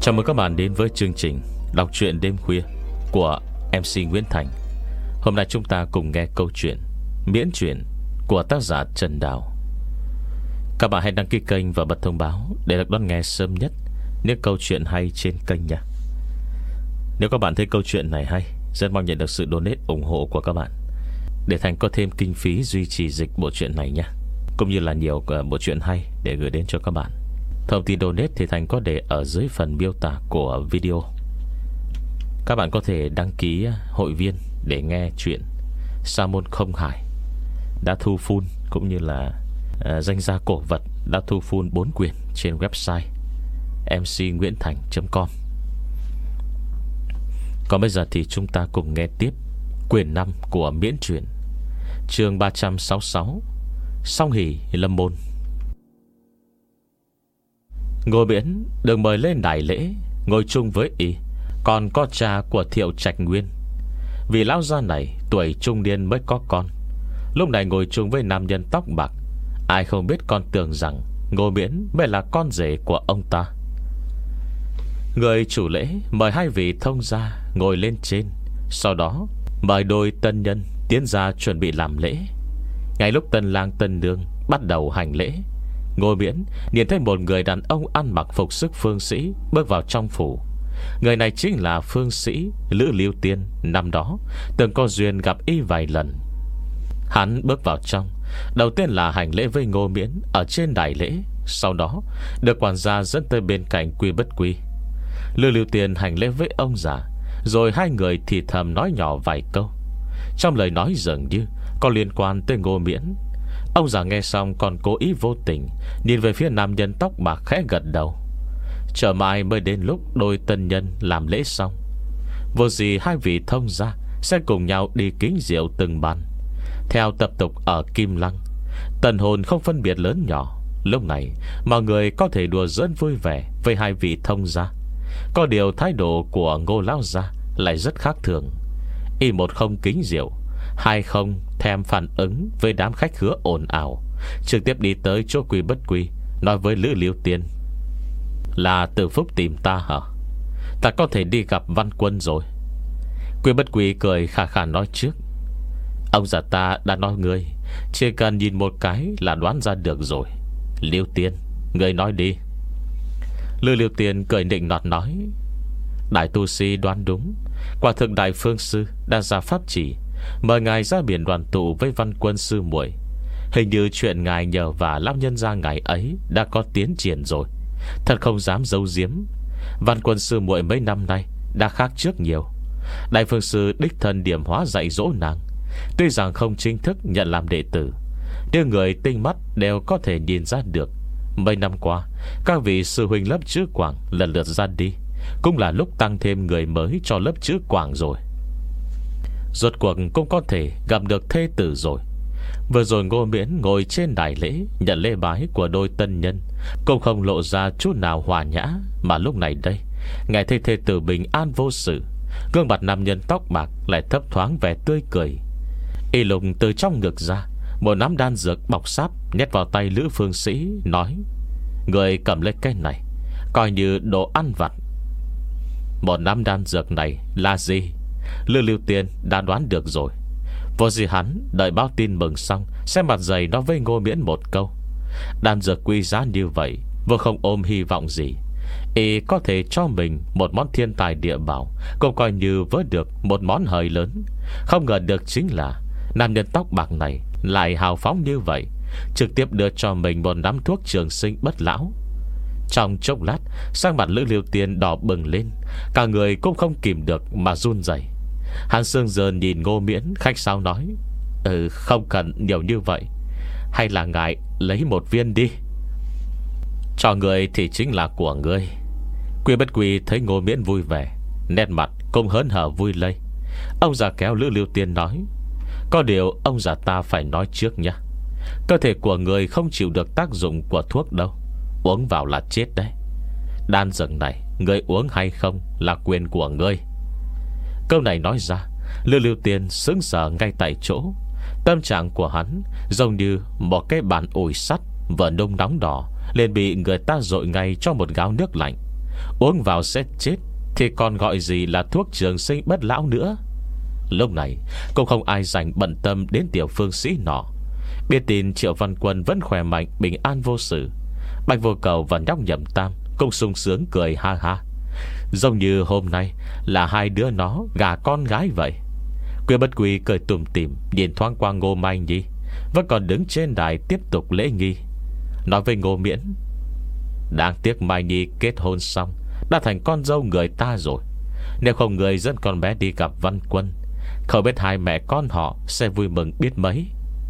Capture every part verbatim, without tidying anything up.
Chào mừng các bạn đến với chương trình đọc truyện đêm khuya của em xê Nguyễn Thành. Hôm nay chúng ta cùng nghe câu chuyện miễn truyện của tác giả Trần Đào. Các bạn hãy đăng ký kênh và bật thông báo để được đón nghe sớm nhất những câu chuyện hay trên kênh nha. Nếu các bạn thấy câu chuyện này hay, rất mong nhận được sự donate ủng hộ của các bạn để Thành có thêm kinh phí duy trì dịch bộ truyện này nha, cũng như là nhiều bộ truyện hay để gửi đến cho các bạn. Thông tin donate thì Thành có để ở dưới phần miêu tả của video. Các bạn có thể đăng ký hội viên để nghe chuyện Sa môn không hải đã thu full, cũng như là uh, danh gia cổ vật đã thu full bốn quyển trên website em xê nguyễn thành chấm com. Còn bây giờ thì chúng ta cùng nghe tiếp quyển năm của miễn truyện, chương ba trăm sáu mươi sáu, Song hỷ lâm môn. Ngô Miễn được mời lên đại lễ, ngồi chung với y còn có cha của Thiệu Trạch Nguyên. Vì lão gia này tuổi trung niên mới có con, lúc này ngồi chung với nam nhân tóc bạc. Ai không biết còn tưởng rằng Ngô Miễn mới là con rể của ông ta. Người chủ lễ mời hai vị thông gia ngồi lên trên, sau đó mời đôi tân nhân tiến ra chuẩn bị làm lễ. Ngay lúc tân lang tân nương bắt đầu hành lễ, Ngô Miễn nhìn thấy một người đàn ông ăn mặc phục sức phương sĩ bước vào trong phủ. Người này chính là phương sĩ Lữ Lưu Tiên, năm đó từng có duyên gặp y vài lần. Hắn bước vào trong, đầu tiên là hành lễ với Ngô Miễn ở trên đại lễ, sau đó được quản gia dẫn tới bên cạnh Quy Bất Quy. Lữ Lưu Tiên hành lễ với ông già, rồi hai người thì thầm nói nhỏ vài câu. Trong lời nói dường như có liên quan tới Ngô Miễn. Ông già nghe xong còn cố ý vô tình nhìn về phía nam nhân tóc bạc, khẽ gật đầu. Chờ mãi mới đến lúc đôi tân nhân làm lễ xong, vô gì hai vị thông gia sẽ cùng nhau đi kính rượu từng bàn. Theo tập tục ở Kim Lăng, tần hồn không phân biệt lớn nhỏ. Lúc này mọi người có thể đùa giỡn vui vẻ với hai vị thông gia. Có điều thái độ của Ngô lão gia lại rất khác thường. Y một không kính rượu, hai không thèm phản ứng với đám khách khứa ồn ào, trực tiếp đi tới chỗ Quy Bất Quy, nói với Lữ Liêu Tiên: "Là Từ Phúc tìm ta hả? Ta có thể đi gặp Văn Quân rồi." Quy Bất Quy cười khà khà nói trước: "Ông già ta đã nói ngươi, chỉ cần nhìn một cái là đoán ra được rồi. Liêu Tiên, ngươi nói đi." Lữ Liêu Tiên cười nịnh nọt nói: "Đại tu sĩ đoán đúng. Quả thực Đại Phương Sư đã ra pháp chỉ mời ngài ra biển đoàn tụ với Văn Quân sư muội. Hình như chuyện ngài nhờ và lão nhân gia ngài ấy đã có tiến triển rồi. Thật không dám giấu giếm, Văn Quân sư muội mấy năm nay đã khác trước nhiều. Đại Phương Sư đích thân điểm hóa dạy dỗ nàng. Tuy rằng không chính thức nhận làm đệ tử, nhưng người tinh mắt đều có thể nhìn ra được. Mấy năm qua, các vị sư huynh lớp chữ Quảng lần lượt ra đi, cũng là lúc tăng thêm người mới cho lớp chữ Quảng rồi. Rốt cuộc cũng có thể gặp được thê tử rồi." Vừa rồi Ngô Miễn ngồi trên đại lễ nhận lễ bái của đôi tân nhân, cũng không lộ ra chút nào hòa nhã. Mà lúc này đây, ngài thấy thê tử bình an vô sự, gương mặt nam nhân tóc bạc lại thấp thoáng vẻ tươi cười. Y lục từ trong ngực ra một nắm đan dược bọc sáp, nhét vào tay Lữ Phương Sĩ, nói: "Người cầm lấy cái này, coi như đồ ăn vặt." Một nắm đan dược này là gì? Lữ Lưu Tiên đã đoán được rồi. Vô gì hắn đợi báo tin mừng xong, sẽ mặt dày nói với Ngô Miễn một câu: "Đan dược quý giá như vậy, vô không ôm hy vọng gì. Y có thể cho mình một món thiên tài địa bảo, cũng coi như vớ được một món hời lớn." Không ngờ được chính là nam nhân tóc bạc này lại hào phóng như vậy, trực tiếp đưa cho mình một nắm thuốc trường sinh bất lão. Trong chốc lát, sang mặt Lữ Liêu Tiên đỏ bừng lên, cả người cũng không kìm được mà run rẩy. Hắn sương dần nhìn Ngô Miễn khách sáo nói: Ừ không cần nhiều như vậy, hay là ngài lấy một viên đi. Cho người thì chính là của ngươi. Quy Bất Quy thấy Ngô Miễn vui vẻ, nét mặt cũng hớn hở vui lây. Ông già kéo Lữ Liêu Tiên nói: Có điều ông già ta phải nói trước nha, cơ thể của người không chịu được tác dụng của thuốc đâu, uống vào là chết đấy. Đan dược này người uống hay không là quyền của ngươi. Câu này nói ra, Lữ Liêu Tiên sững sờ ngay tại chỗ. Tâm trạng của hắn giống như một cái bàn ủi sắt vừa nung nóng đỏ, liền bị người ta dội ngay cho một gáo nước lạnh. Uống vào sẽ chết thì còn gọi gì là thuốc trường sinh bất lão nữa. Lúc này cũng không ai dành bận tâm đến tiểu phương sĩ nọ. Biết tin Triệu Văn Quân vẫn khỏe mạnh, bình an vô sự, Bạch Vô Cầu và nhóc Nhậm Tam cũng sung sướng cười ha ha, giống như hôm nay là hai đứa nó gà con gái vậy. Quy Bất Quy cười tủm tỉm nhìn thoáng qua Ngô Mai Nhi vẫn còn đứng trên đài tiếp tục lễ nghi, nói với Ngô Miễn: đáng tiếc Mai Nhi kết hôn xong đã thành con dâu người ta rồi. Nếu không người dẫn con bé đi gặp Văn Quân, không biết hai mẹ con họ sẽ vui mừng biết mấy.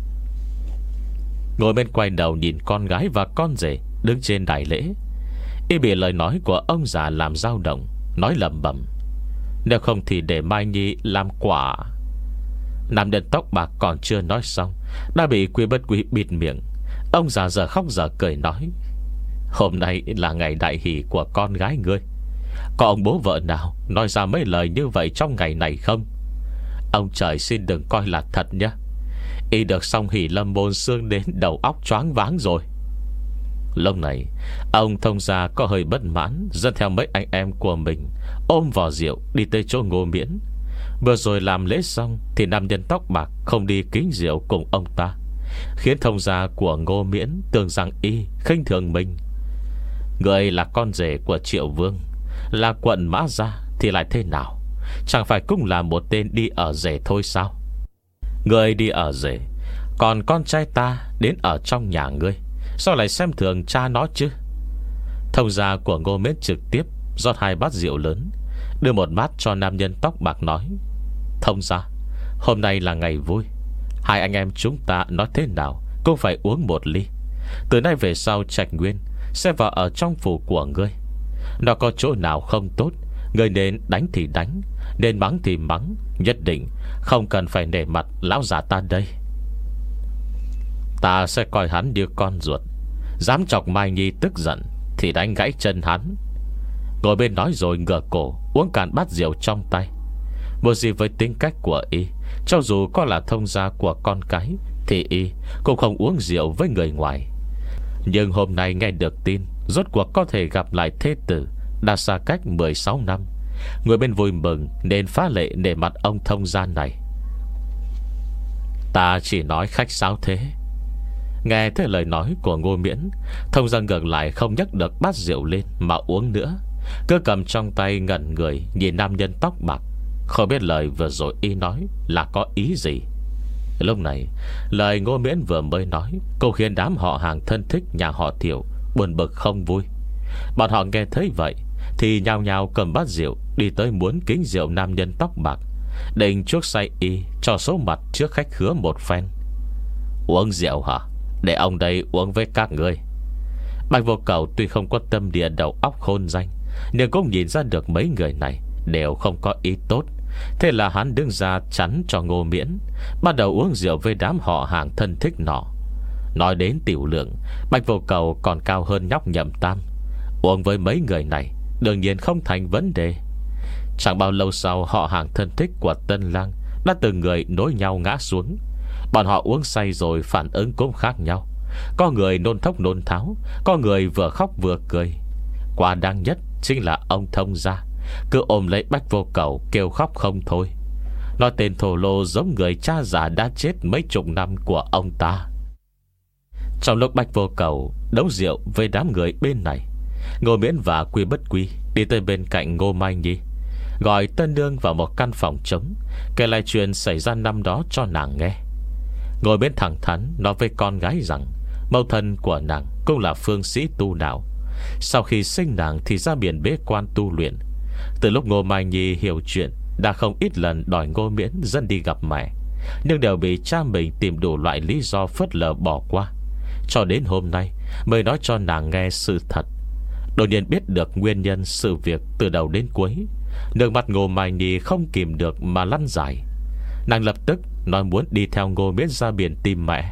Ngồi bên quay đầu nhìn con gái và con rể đứng trên đài lễ, y bị lời nói của ông già làm dao động, nói lẩm bẩm: nếu không thì để Mai Nhi làm quả. Nam nhân tóc bạc còn chưa nói xong đã bị Quy Bất Quy bịt miệng. Ông già giờ khóc giờ cười nói: hôm nay là ngày đại hỷ của con gái ngươi. Có ông bố vợ nào nói ra mấy lời như vậy trong ngày này không? Ông trời xin đừng coi là thật nhé. Y được xong hỷ lâm môn xương đến đầu óc choáng váng rồi. Lúc này ông thông gia có hơi bất mãn, dẫn theo mấy anh em của mình ôm vò rượu đi tới chỗ Ngô Miễn. Vừa rồi làm lễ xong thì nam nhân tóc bạc không đi kính rượu cùng ông ta, khiến thông gia của Ngô Miễn tưởng rằng y khinh thường mình. Người là con rể của Triệu Vương, là quận Mã Gia thì lại thế nào? Chẳng phải cũng là một tên đi ở rể thôi sao? Người đi ở rể, còn con trai ta đến ở trong nhà ngươi, sao lại xem thường cha nó chứ? Thông gia của Ngô Miễn trực tiếp rót hai bát rượu lớn, đưa một bát cho nam nhân tóc bạc nói: thông gia, hôm nay là ngày vui, hai anh em chúng ta nói thế nào cũng phải uống một ly. Từ nay về sau Trạch Nguyên sẽ vào ở trong phủ của ngươi. Nó có chỗ nào không tốt, ngươi nên đánh thì đánh, nên mắng thì mắng, nhất định không cần phải nể mặt lão già ta đây. Ta sẽ coi hắn như con ruột, dám chọc Mai Nhi tức giận thì đánh gãy chân hắn. Ngồi bên nói rồi ngửa cổ uống cạn bát rượu trong tay. Một gì với tính cách của y, cho dù có là thông gia của con cái thì y cũng không uống rượu với người ngoài. Nhưng hôm nay nghe được tin rốt cuộc có thể gặp lại thê tử đã xa cách mười sáu năm, người bên vui mừng nên phá lệ nể mặt ông thông gia này. Ta chỉ nói khách sáo thế. Nghe thấy lời nói của Ngô Miễn, thông gia ngược lại không nhấc được bát rượu lên mà uống nữa, cứ cầm trong tay ngẩn người nhìn nam nhân tóc bạc, không biết lời vừa rồi y nói là có ý gì. Lúc này lời Ngô Miễn vừa mới nói cũng khiến đám họ hàng thân thích nhà họ Thiệu buồn bực không vui. Bọn họ nghe thấy vậy thì nhao nhao cầm bát rượu đi tới muốn kính rượu nam nhân tóc bạc, định chuốc say y cho số mặt trước khách khứa một phen. Uống rượu hả? Để ông đây uống với các ngươi. Bạch Vô Cầu tuy không có tâm địa đầu óc khôn danh, nhưng cũng nhìn ra được mấy người này đều không có ý tốt. Thế là hắn đứng ra chắn cho Ngô Miễn, bắt đầu uống rượu với đám họ hàng thân thích nọ. Nói đến tiểu lượng, Bạch Vô Cầu còn cao hơn nhóc Nhậm Tam. Uống với mấy người này đương nhiên không thành vấn đề. Chẳng bao lâu sau, họ hàng thân thích của Tân Lang đã từng người nối nhau ngã xuống. Bọn họ uống say rồi phản ứng cũng khác nhau. Có người nôn thốc nôn tháo, có người vừa khóc vừa cười. Quá đáng nhất chính là ông thông gia, cứ ôm lấy Bạch Vô Cầu kêu khóc không thôi. Nói tên thổ lô giống người cha già đã chết mấy chục năm của ông ta. Trong lúc Bạch Vô Cầu đấu rượu với đám người bên này, Ngô Miễn và Quy Bất Quy đi tới bên cạnh Ngô Mai Nhi, gọi Tân Nương vào một căn phòng trống, kể lại chuyện xảy ra năm đó cho nàng nghe. Ngồi bên thẳng thắn nói với con gái rằng mẫu thân của nàng cũng là phương sĩ tu đạo. Sau khi sinh nàng thì ra biển bế quan tu luyện. Từ lúc Ngô Mai Nhi hiểu chuyện, đã không ít lần đòi Ngô Miễn dẫn đi gặp mẹ, nhưng đều bị cha mình tìm đủ loại lý do phớt lờ bỏ qua. Cho đến hôm nay mới nói cho nàng nghe sự thật. Đột nhiên biết được nguyên nhân sự việc từ đầu đến cuối, nước mắt Ngô Mai Nhi không kìm được mà lăn dài. Nàng lập tức nói muốn đi theo Ngô Miễn ra biển tìm mẹ.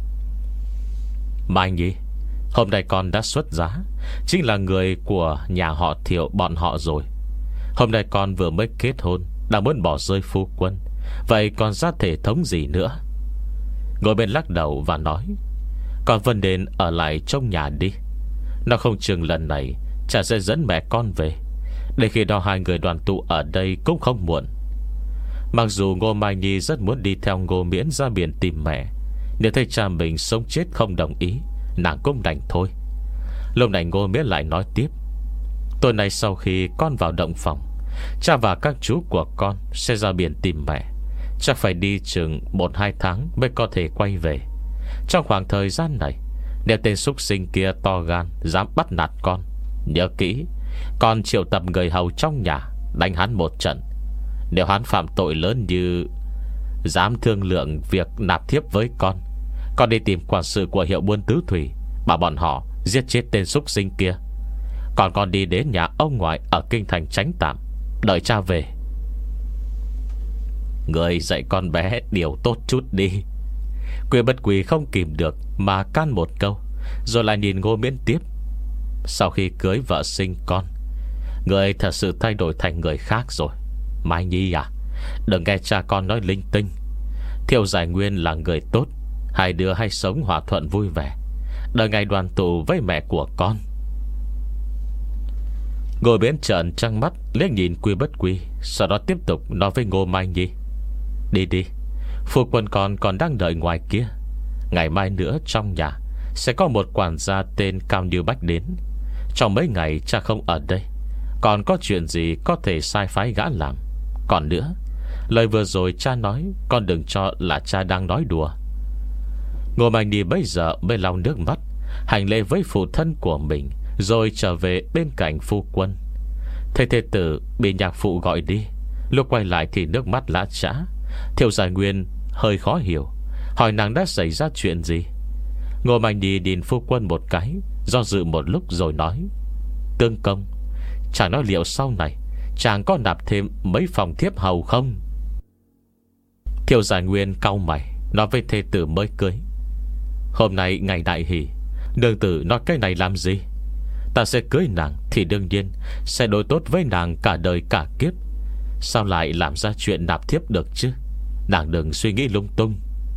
Mai Nhi, hôm nay con đã xuất giá, chính là người của nhà họ Thiệu bọn họ rồi. Hôm nay con vừa mới kết hôn, đã muốn bỏ rơi phu quân, vậy còn ra thể thống gì nữa? Ngồi bên lắc đầu và nói: con vẫn nên ở lại trong nhà đi. Nó không chừng lần này cha sẽ dẫn mẹ con về. Để khi đó hai người đoàn tụ ở đây cũng không muộn. Mặc dù Ngô Mai Nhi rất muốn đi theo Ngô Miễn ra biển tìm mẹ, nếu thấy cha mình sống chết không đồng ý, nàng cũng đành thôi. Lúc này Ngô Miễn lại nói tiếp: tối nay sau khi con vào động phòng, cha và các chú của con sẽ ra biển tìm mẹ. Chắc phải đi chừng một hai tháng mới có thể quay về. Trong khoảng thời gian này, nếu tên súc sinh kia to gan dám bắt nạt con, nhớ kỹ, con triệu tập người hầu trong nhà đánh hắn một trận. Nếu hắn phạm tội lớn như dám thương lượng việc nạp thiếp với con, con đi tìm quản sự của hiệu buôn tứ thủy, bảo bọn họ giết chết tên súc sinh kia. Còn con đi đến nhà ông ngoại ở kinh thành tránh tạm, đợi cha về. Người dạy con bé điều tốt chút đi. Quyên Bất Quỳ không kìm được mà can một câu, rồi lại nhìn Ngô Miễn tiếp: sau khi cưới vợ sinh con, người thật sự thay đổi thành người khác rồi. Mai Nhi à, đừng nghe cha con nói linh tinh. Thiệu Giải Nguyên là người tốt, hai đứa hay sống hòa thuận vui vẻ, đợi ngày đoàn tụ với mẹ của con. Ngô Miễn trợn trăng mắt liếc nhìn Quy Bất Quy, sau đó tiếp tục nói với Ngô Mai Nhi: đi đi, phu quân con còn đang đợi ngoài kia. Ngày mai nữa trong nhà sẽ có một quản gia tên Cao Như Bách đến. Trong mấy ngày cha không ở đây, còn có chuyện gì có thể sai phái gã làm. Còn nữa, lời vừa rồi cha nói, con đừng cho là cha đang nói đùa. Ngô Mai Nhi bây giờ mới lau nước mắt, hành lễ với phụ thân của mình, rồi trở về bên cạnh phu quân. Thầy thê tử bị nhạc phụ gọi đi, lúc quay lại thì nước mắt lã chã. Thiệu Giải Nguyên hơi khó hiểu, hỏi nàng đã xảy ra chuyện gì. Ngô Mai Nhi nhìn phu quân một cái, do dự một lúc rồi nói: tương công, chàng nói liệu sau này chàng có nạp thêm mấy phòng thiếp hầu không? Thiệu Giải Nguyên cau mày, nói với thê tử mới cưới: hôm nay ngày đại hỷ, nương tử nói cái này làm gì? Ta sẽ cưới nàng thì đương nhiên sẽ đối tốt với nàng cả đời cả kiếp. Sao lại làm ra chuyện nạp thiếp được chứ? Nàng đừng suy nghĩ lung tung.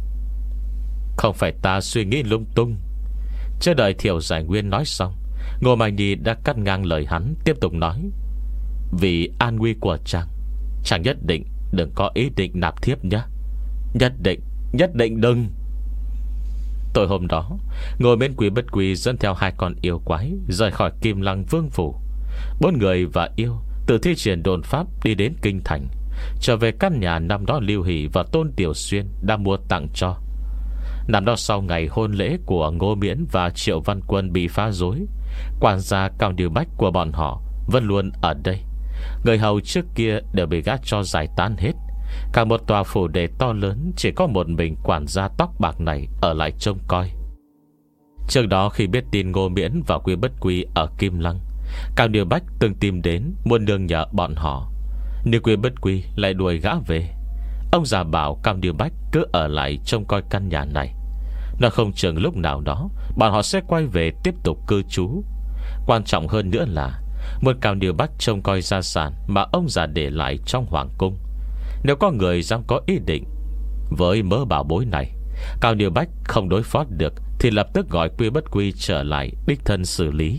Không phải ta suy nghĩ lung tung. Chưa đợi Thiệu Giải Nguyên nói xong, Ngô Mai Nhi đã cắt ngang lời hắn, tiếp tục nói: vì an nguy của chàng, chàng nhất định đừng có ý định nạp thiếp nhé. Nhất định, nhất định đừng. Tối hôm đó, Ngô Miễn Quý Bất Quý dẫn theo hai con yêu quái rời khỏi Kim Lăng Vương phủ. Bốn người và yêu từ thi triển đồn pháp đi đến kinh thành, trở về căn nhà năm đó Lưu Hỷ và Tôn Tiểu Xuyên đã mua tặng cho. Năm đó sau ngày hôn lễ của Ngô Miễn và Triệu Văn Quân bị phá rối, quản gia Cao Như Bách của bọn họ vẫn luôn ở đây. Người hầu trước kia đều bị gác cho giải tán hết. Cả một tòa phủ đề to lớn, chỉ có một mình quản gia tóc bạc này ở lại trông coi. Trước đó khi biết tin Ngô Miễn và Quý Bất Quý ở Kim Lăng, Cao Như Bách từng tìm đến muốn nương nhờ bọn họ, nhưng Quý Bất Quý lại đuổi gã về. Ông già bảo Cao Như Bách cứ ở lại trông coi căn nhà này, nó không chừng lúc nào đó bọn họ sẽ quay về tiếp tục cư trú. Quan trọng hơn nữa là muốn Cao Như Bách trông coi gia sản mà ông già để lại trong hoàng cung. Nếu có người dám có ý định với mớ bảo bối này, Cao Như Bách không đối phó được thì lập tức gọi Quý Bất Quý trở lại đích thân xử lý.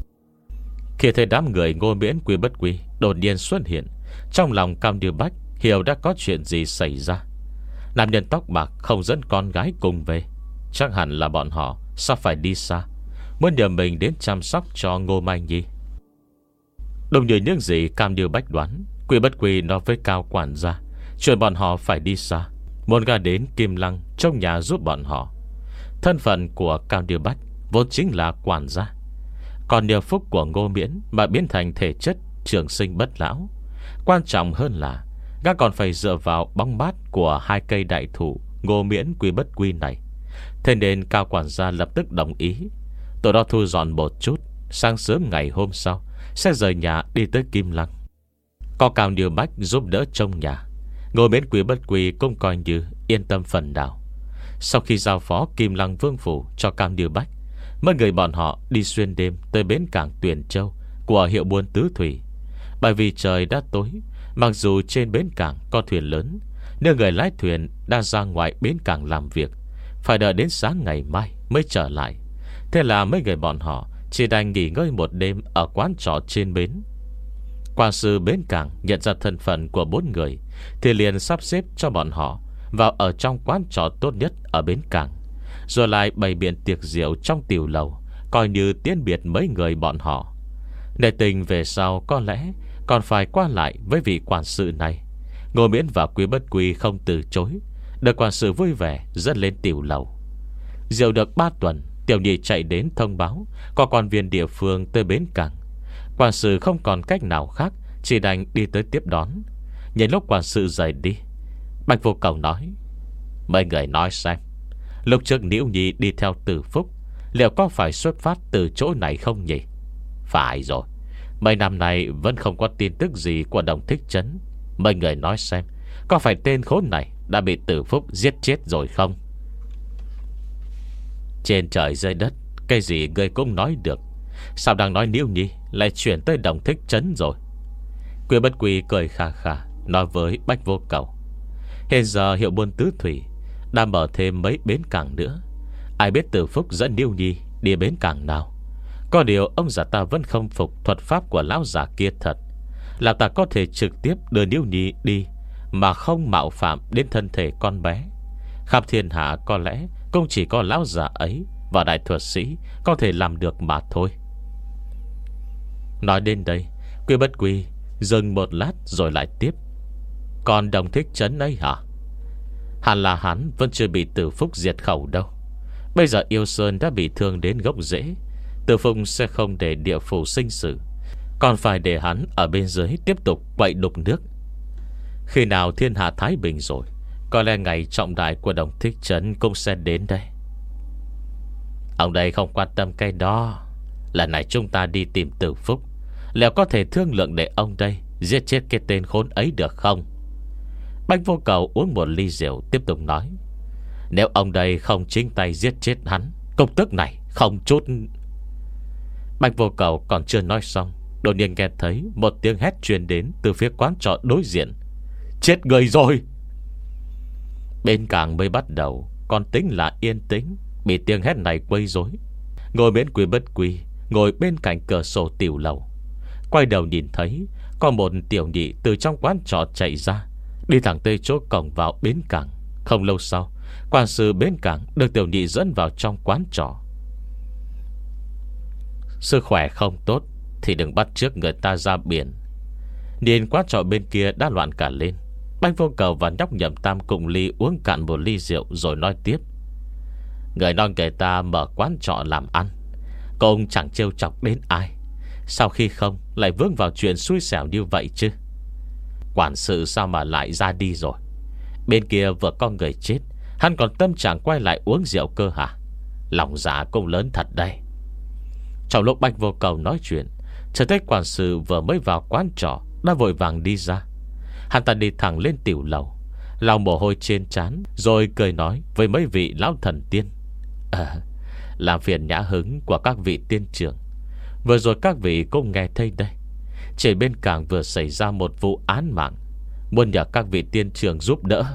Khi thấy đám người Ngô Miễn Quý Bất Quý đột nhiên xuất hiện, trong lòng Cao Như Bách hiểu đã có chuyện gì xảy ra. Nam nhân tóc bạc không dẫn con gái cùng về, chắc hẳn là bọn họ sắp phải đi xa, muốn nhờ mình đến chăm sóc cho Ngô Mai Nhi. Đúng như những gì Cao Như Bách đoán, Quý Bất Quý nói với Cao quản gia chuyện bọn họ phải đi xa, muốn gã đến Kim Lăng trong nhà giúp bọn họ. Thân phận của Cao Như Bách vốn chính là quản gia, còn nhờ phúc của Ngô Miễn mà biến thành thể chất trường sinh bất lão. Quan trọng hơn là gã còn phải dựa vào bóng mát của hai cây đại thụ Ngô Miễn Quý Bất Quý này. Thế nên Cao quản gia lập tức đồng ý. Tụi đó thu dọn một chút, sáng sớm ngày hôm sau sẽ rời nhà đi tới Kim Lăng. Có Cao Như Bách giúp đỡ trong nhà, Ngô Miễn Quý Bất Quý cũng coi như yên tâm phần nào. Sau khi giao phó Kim Lăng Vương phủ cho Cao Như Bách, mấy người bọn họ đi xuyên đêm tới bến cảng Tuyền Châu của hiệu buôn Tứ Thủy. Bởi vì trời đã tối, mặc dù trên bến cảng có thuyền lớn, nhưng người lái thuyền đã ra ngoài bến cảng làm việc, phải đợi đến sáng ngày mai mới trở lại. Thế là mấy người bọn họ chỉ đành nghỉ ngơi một đêm ở quán trọ trên bến. Quan sư bến cảng nhận ra thân phận của bốn người thì liền sắp xếp cho bọn họ vào ở trong quán trọ tốt nhất ở bến cảng, rồi lại bày biện tiệc rượu trong tiểu lầu, coi như tiễn biệt mấy người bọn họ. Để tình về sau có lẽ còn phải qua lại với vị quản sự này, Ngô Miễn và Quý Bất Quy không từ chối, được quản sự vui vẻ dẫn lên tiểu lầu. Rượu được ba tuần, Tiểu Nhị chạy đến thông báo có quan viên địa phương tới bến cảng. Quản sự không còn cách nào khác, chỉ đành đi tới tiếp đón. Nhìn lúc quản sự rời đi, Bạch Vô Cầu nói: mấy người nói xem, lúc trước Liễu Nhi đi theo Từ Phúc, liệu có phải xuất phát từ chỗ này không nhỉ? Phải rồi, mấy năm nay vẫn không có tin tức gì của Đồng Thích Trấn. Mấy người nói xem, có phải tên khốn này đã bị Từ Phúc giết chết rồi không? Trên trời dưới đất, cái gì ngươi cũng nói được. Sao đang nói Liễu Nhi lại chuyển tới Đồng Thích Trấn rồi? Quý Bất Quy cười khà khà nói với Bạch Vô Cầu: hiện giờ hiệu buôn tứ thủy đã mở thêm mấy bến cảng nữa, ai biết Từ Phúc dẫn Liễu Nhi đi bến cảng nào. Có điều ông già ta vẫn không phục thuật pháp của lão già kia thật, là ta có thể trực tiếp đưa Liễu Nhi đi mà không mạo phạm đến thân thể con bé. Khắp thiên hạ có lẽ cũng chỉ có lão già ấy và đại thuật sĩ có thể làm được mà thôi. Nói đến đây, Quý Bất Quy dừng một lát rồi lại tiếp: còn Đồng Thích Trấn ấy hả? Hẳn là hắn vẫn chưa bị Từ Phúc diệt khẩu đâu. Bây giờ Yêu Sơn đã bị thương đến gốc rễ, Từ Phúc sẽ không để địa phủ sinh sự, còn phải để hắn ở bên dưới tiếp tục quậy đục nước. Khi nào thiên hạ thái bình rồi, có lẽ ngày trọng đại của Đồng Thích Trấn cũng sẽ đến đây. Ông đây không quan tâm cái đó. Lần này chúng ta đi tìm Từ Phúc, liệu có thể thương lượng để ông đây giết chết cái tên khốn ấy được không? Bạch Vô Cầu uống một ly rượu tiếp tục nói: nếu ông đây không chính tay giết chết hắn, công tức này không chút. Bạch Vô Cầu còn chưa nói xong, đột nhiên nghe thấy một tiếng hét truyền đến từ phía quán trọ đối diện: chết người rồi! Bên cảng mới bắt đầu còn tính là yên tĩnh, bị tiếng hét này quấy rối. Ngồi Miễn Quý Bất Quy ngồi bên cạnh cửa sổ tiểu lầu, quay đầu nhìn thấy có một tiểu nhị từ trong quán trọ chạy ra, đi thẳng tới chỗ cổng vào bến cảng. Không lâu sau, quan sư bến cảng được tiểu nhị dẫn vào trong quán trọ. Sức khỏe không tốt thì đừng bắt chước người ta ra biển. Nhìn quán trọ bên kia đã loạn cả lên. Bạch Vô Cầu và nhóc Nhậm Tam cùng ly uống cạn một ly rượu rồi nói tiếp: người nói người ta mở quán trọ làm ăn, cũng chẳng trêu chọc đến ai, sau khi không lại vướng vào chuyện xui xẻo như vậy chứ? Quản sự sao mà lại ra đi rồi? Bên kia vừa có người chết, hắn còn tâm trạng quay lại uống rượu cơ hả? Lòng dạ cũng lớn thật đây. Trong lúc Bạch Vô Cầu nói chuyện, chợt thấy quản sự vừa mới vào quán trọ đã vội vàng đi ra. Hắn ta đi thẳng lên tiểu lầu, lau mồ hôi trên trán, rồi cười nói với mấy vị lão thần tiên: à, làm phiền nhã hứng của các vị tiên trưởng, vừa rồi các vị cũng nghe thấy đây, trên bên cảng vừa xảy ra một vụ án mạng, muốn nhờ các vị tiên trưởng giúp đỡ.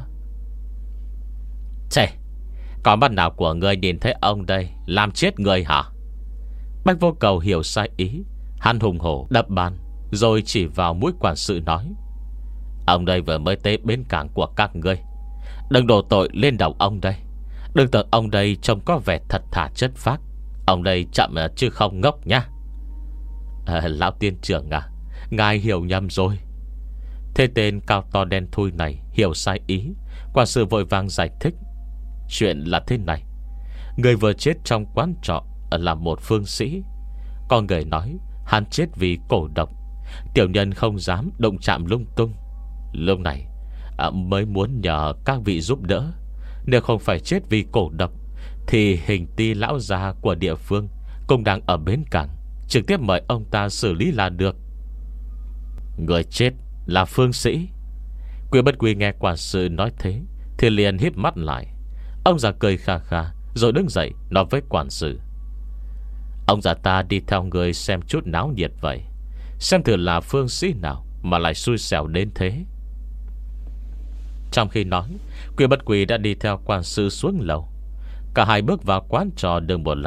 Chê, có mắt nào của người nhìn thấy ông đây làm chết người hả? Bạch Vô Cầu hiểu sai ý, hắn hùng hổ đập bàn, rồi chỉ vào mũi quản sự nói: ông đây vừa mới tới bến cảng của các ngươi, đừng đổ tội lên đầu ông đây. Đừng tưởng ông đây trông có vẻ thật thà chất phác, ông đây chậm chứ không ngốc nhá. à, Lão tiên trưởng à, ngài hiểu nhầm rồi. Thế tên cao to đen thui này hiểu sai ý, quản sự vội vàng giải thích: chuyện là thế này, người vừa chết trong quán trọ là một phương sĩ. Có người nói hắn chết vì cổ độc, tiểu nhân không dám động chạm lung tung. Lúc này à, mới muốn nhờ các vị giúp đỡ. Nếu không phải chết vì cổ độc thì hình ti lão già của địa phương cũng đang ở bến cảng, trực tiếp mời ông ta xử lý là được. Người chết là phương sĩ. Quý Bất Quy nghe quản sự nói thế thì liền híp mắt lại. Ông già cười kha kha rồi đứng dậy nói với quản sự: ông già ta đi theo người xem chút náo nhiệt vậy, xem thử là phương sĩ nào mà lại xui xẻo đến thế. Trong khi nói, Quý Bất Quy đã đi theo quản sự xuống lầu. Cả hai bước vào quán trò được một lát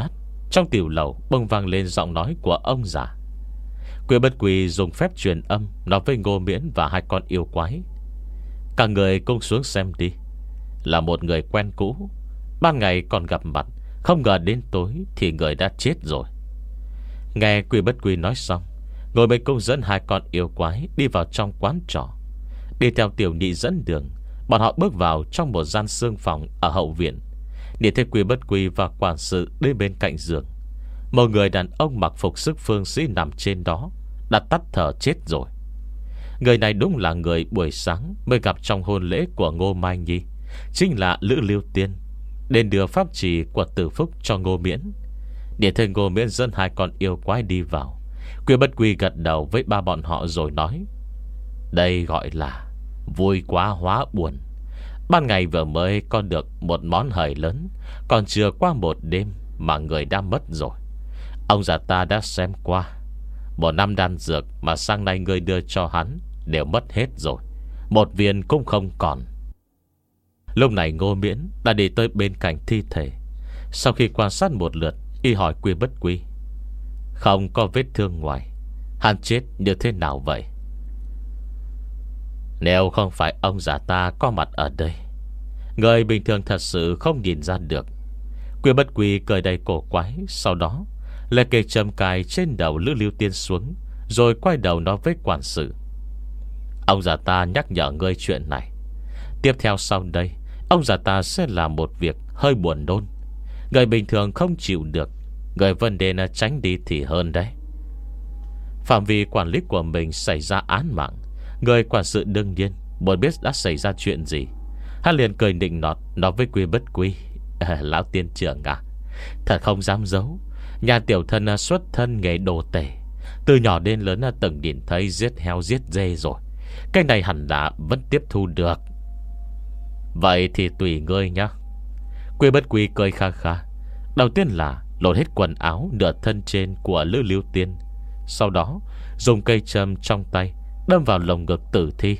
Trong tiểu lầu bỗng vang lên giọng nói của ông già. Quy Bất Quy dùng phép truyền âm nói với Ngô Miễn và hai con yêu quái: "Cả người cùng xuống xem đi. Là một người quen cũ, ban ngày còn gặp mặt, không ngờ đến tối thì người đã chết rồi." Nghe Quy Bất Quy nói xong, Ngô Miễn cũng dẫn hai con yêu quái đi vào trong quán trọ. Đi theo tiểu nhị dẫn đường, bọn họ bước vào trong một gian xương phòng ở hậu viện. Nhìn thấy Quy Bất Quy và quản sự đến bên cạnh giường. Một người đàn ông mặc phục sức phương sĩ nằm trên đó, đã tắt thở chết rồi. Người này đúng là người buổi sáng mới gặp trong hôn lễ của Ngô Mai Nhi, chính là Lữ Lưu Tiên, đến đưa pháp trì của Tử Phúc cho Ngô Miễn. Để thấy Ngô Miễn dẫn hai con yêu quái đi vào, Quy Bất Quy gật đầu với ba bọn họ rồi nói: "Đây gọi là vui quá hóa buồn. Ban ngày vừa mới có được một món hời lớn, còn chưa qua một đêm mà người đã mất rồi. Ông già ta đã xem qua, một năm đan dược mà sáng nay người đưa cho hắn đều mất hết rồi, một viên cũng không còn." Lúc này Ngô Miễn đã đi tới bên cạnh thi thể. Sau khi quan sát một lượt, y hỏi Quy Bất Quy: "Không có vết thương ngoài, hắn chết như thế nào vậy?" "Nếu không phải ông già ta có mặt ở đây, người bình thường thật sự không nhìn ra được." Quy Bất Quy cười đầy cổ quái. Sau đó lấy cây châm cài trên đầu Lữ Lưu Tiên xuống, rồi quay đầu nói với quản sự: "Ông già ta nhắc nhở ngươi chuyện này. Tiếp theo sau đây, ông già ta sẽ làm một việc hơi buồn nôn. Người bình thường không chịu được, người vấn đề là tránh đi thì hơn đấy." Phạm vi quản lý của mình xảy ra án mạng, người quản sự đương nhiên muốn biết đã xảy ra chuyện gì. Hắn liền cười nịnh nọt nói với Quy Bất Quy: à, "Lão tiên trưởng à, thật không dám giấu, nhà tiểu thân xuất thân nghề đồ tể, từ nhỏ đến lớn từng nhìn thấy giết heo giết dê rồi. Cái này hẳn là vẫn tiếp thu được." "Vậy thì tùy ngươi nhá." Quy Bất Quy cười kha kha. Đầu tiên là lột hết quần áo nửa thân trên của Lữ Lưu Tiên, sau đó dùng cây châm trong tay đâm vào lồng ngực tử thi.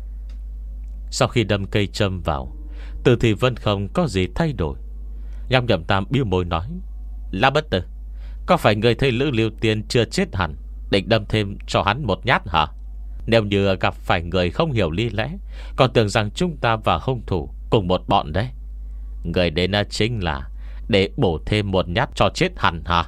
Sau khi đâm cây châm vào, tử thi vẫn không có gì thay đổi. Nham Nhậm Tam biêu môi nói: "La Bất Tử, có phải người thấy Lữ Lưu Tiên chưa chết hẳn, định đâm thêm cho hắn một nhát hả? Nếu như gặp phải người không hiểu lý lẽ, còn tưởng rằng chúng ta và hung thủ cùng một bọn đấy. Người đến chính là để bổ thêm một nhát cho chết hẳn hả?"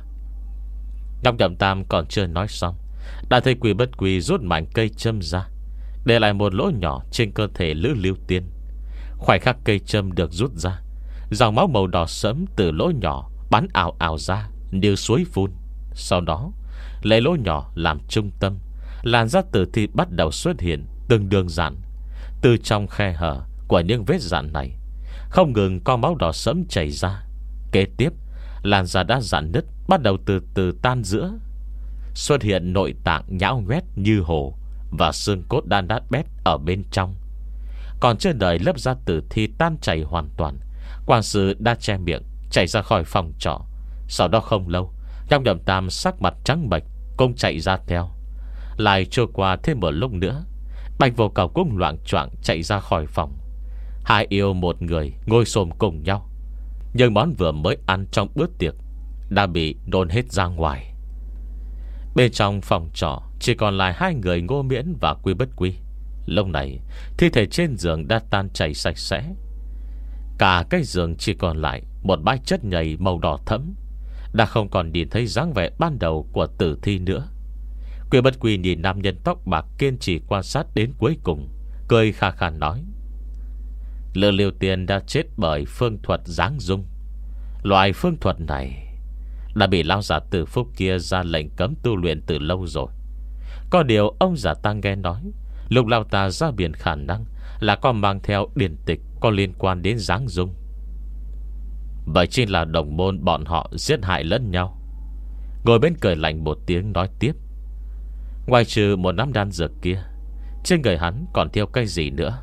Nham Nhậm Tam còn chưa nói xong, đã thấy Quy Bất Quy rút mảnh cây châm ra, để lại một lỗ nhỏ trên cơ thể Lữ Lưu Tiên. Khoảnh khắc cây châm được rút ra, dòng máu màu đỏ sẫm từ lỗ nhỏ bắn ào ào ra như suối phun. Sau đó lấy lỗ nhỏ làm trung tâm, làn da tử thi bắt đầu xuất hiện từng đường rạn. Từ trong khe hở của những vết rạn này không ngừng có máu đỏ sẫm chảy ra. Kế tiếp, làn da đã rạn nứt bắt đầu từ từ tan giữa, xuất hiện nội tạng nhão nhoét như hồ và xương cốt đan đát bét ở bên trong. Còn chưa đợi lớp da tử thi tan chảy hoàn toàn, quản sự đã che miệng chạy ra khỏi phòng trọ. Sau đó không lâu, Nham Nhậm Tam sắc mặt trắng bệch cũng chạy ra theo. Lại trôi qua thêm một lúc nữa, Bạch Vô Cầu cũng loạng choạng chạy ra khỏi phòng. Hai yêu một người ngồi xổm cùng nhau, nhưng món vừa mới ăn trong bữa tiệc đã bị nôn hết ra ngoài. Bên trong phòng trọ chỉ còn lại hai người Ngô Miễn và Quy Bất Quy. Lúc này thi thể trên giường đã tan chảy sạch sẽ. Cả cái giường chỉ còn lại một bãi chất nhầy màu đỏ thẫm, đã không còn nhìn thấy dáng vẻ ban đầu của tử thi nữa. Quy Bất Quy nhìn nam nhân tóc bạc kiên trì quan sát đến cuối cùng, cười kha kha nói: "Lữ Lưu Tiên đã chết bởi phương thuật giáng dung. Loại phương thuật này đã bị lão giả Tử Phúc kia ra lệnh cấm tu luyện từ lâu rồi. Có điều ông giả ta nghe nói, lúc lão ta ra biển khả năng là có mang theo điển tịch có liên quan đến giáng dung. Vậy chính là đồng môn bọn họ giết hại lẫn nhau." Ngồi bên cười lạnh một tiếng nói tiếp: "Ngoài trừ một nắm đan dược kia, trên người hắn còn theo cái gì nữa?"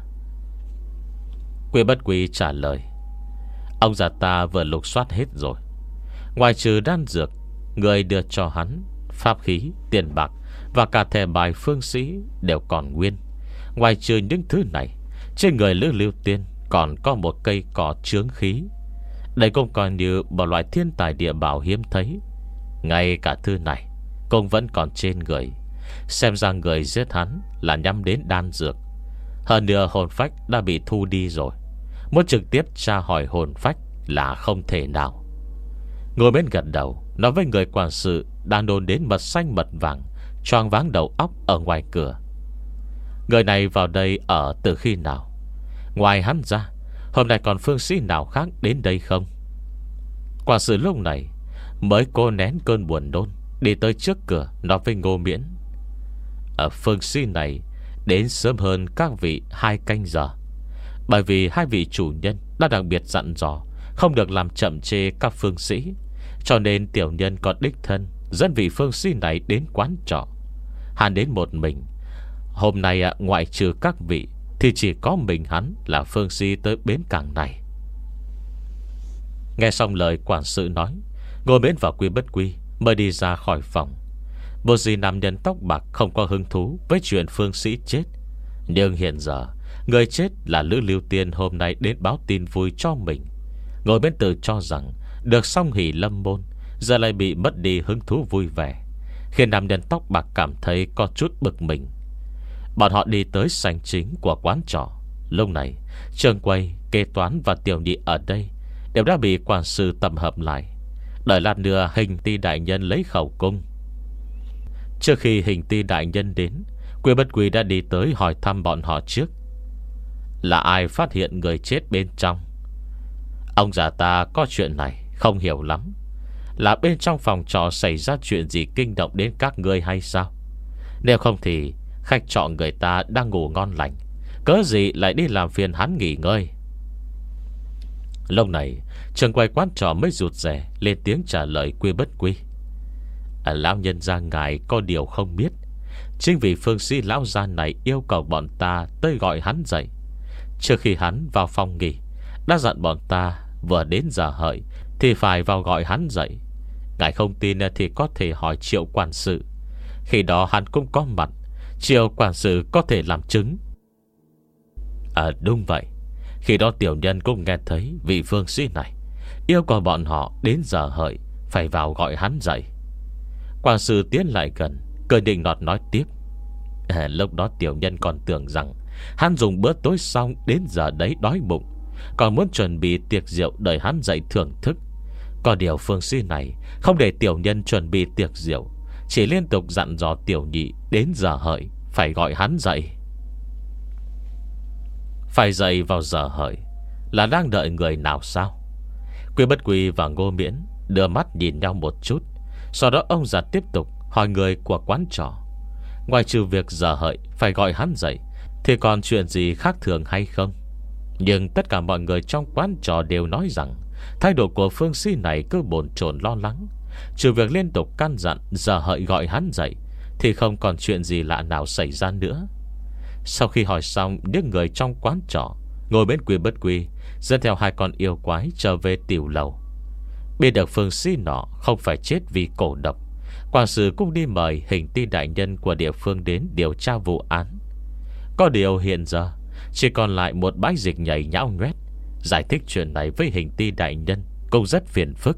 Quy Bất Quy trả lời: "Ông già ta vừa lục soát hết rồi. Ngoài trừ đan dược, người đưa cho hắn pháp khí, tiền bạc và cả thẻ bài phương sĩ đều còn nguyên. Ngoài trừ những thứ này, trên người Lữ Lưu Tiên còn có một cây cỏ chướng khí. Đây cũng coi như một loại thiên tài địa bảo hiếm thấy, Ngay cả thư này cũng vẫn còn trên người. Xem ra người giết hắn là nhắm đến đan dược. Hơn nữa hồn phách đã bị thu đi rồi, muốn trực tiếp tra hỏi hồn phách là không thể nào. Ngồi bên gật đầu, nói với người quản sự đang đồn đến mật xanh mật vàng, choáng váng đầu óc ở ngoài cửa. Người này vào đây ở từ khi nào? Ngoài hắn ra, hôm nay còn phương sĩ nào khác đến đây không? Quản sự lúc này mới cố nén cơn buồn nôn, đi tới trước cửa nói với Ngô Miễn: Ở phương sĩ này đến sớm hơn các vị hai canh giờ, bởi vì hai vị chủ nhân đã đặc biệt dặn dò không được làm chậm chê các phương sĩ, cho nên tiểu nhân còn đích thân dẫn vị phương sĩ này đến quán trọ. Hắn đến một mình. Hôm nay ngoại trừ các vị thì chỉ có mình hắn là phương sĩ tới bến cảng này. Nghe xong lời quản sự nói, Ngô Miễn và Quy Bất Quy mới đi ra khỏi phòng. Một gì nam nhân tóc bạc không có hứng thú với chuyện phương sĩ chết. Nhưng hiện giờ người chết là Lữ Lưu Tiên hôm nay đến báo tin vui cho mình. Ngồi bên tự cho rằng được song hỷ lâm môn, giờ lại bị mất đi hứng thú vui vẻ, khiến nam nhân tóc bạc cảm thấy có chút bực mình. Bọn họ đi tới sảnh chính của quán trọ. Lúc này trường quay, kế toán và tiểu nhị ở đây đều đã bị quản sự tập hợp lại, đợi lát nữa Hình Ti đại nhân lấy khẩu cung. Trước khi Hình Ti đại nhân đến, Quy Bất Quy đã đi tới hỏi thăm bọn họ trước. Là ai phát hiện người chết bên trong? Ông già ta có chuyện này không hiểu lắm. Là bên trong phòng trọ xảy ra chuyện gì kinh động đến các ngươi hay sao? Nếu không thì khách trọ người ta đang ngủ ngon lành, cớ gì lại đi làm phiền hắn nghỉ ngơi? Lúc này trường quay quán trọ mới rụt rè lên tiếng trả lời Quy Bất Quy: à, Lão nhân gia ngài có điều không biết. Chính vì phương sĩ lão gia này yêu cầu bọn ta tới gọi hắn dậy. Trước khi hắn vào phòng nghỉ, đã dặn bọn ta vừa đến giờ hợi thì phải vào gọi hắn dậy. Ngài không tin thì có thể hỏi Triệu quản sự. Khi đó hắn cũng có mặt, Triệu quản sự có thể làm chứng. À đúng vậy. Khi đó tiểu nhân cũng nghe thấy vị phương sĩ này yêu cầu bọn họ đến giờ hợi phải vào gọi hắn dậy. Quản sự tiến lại gần, cười định nọt nói tiếp: à, lúc đó tiểu nhân còn tưởng rằng hắn dùng bữa tối xong đến giờ đấy đói bụng, còn muốn chuẩn bị tiệc rượu đợi hắn dậy thưởng thức. Có điều phương sĩ này không để tiểu nhân chuẩn bị tiệc rượu, chỉ liên tục dặn dò tiểu nhị đến giờ hợi phải gọi hắn dậy. Phải dậy vào giờ hợi là đang đợi người nào sao? Quy Bất Quy và Ngô Miễn đưa mắt nhìn nhau một chút. Sau đó ông già tiếp tục hỏi người của quán trọ: ngoài trừ việc giờ hợi phải gọi hắn dậy thì còn chuyện gì khác thường hay không? Nhưng tất cả mọi người trong quán trọ đều nói rằng thái độ của phương sĩ này cứ bồn chồn lo lắng. Trừ việc liên tục căn dặn giờ hợi gọi hắn dậy thì không còn chuyện gì lạ nào xảy ra nữa. Sau khi hỏi xong những người trong quán trọ, ngồi bên Quy Bất Quy dẫn theo hai con yêu quái trở về tiểu lầu. Biết được phương sĩ nọ không phải chết vì cổ độc, quản sự cũng đi mời Hình Ti đại nhân của địa phương đến điều tra vụ án. Có điều hiện giờ chỉ còn lại một bãi dịch nhảy nhão nhoét. Giải thích chuyện này với Hình Ti đại nhân cũng rất phiền phức.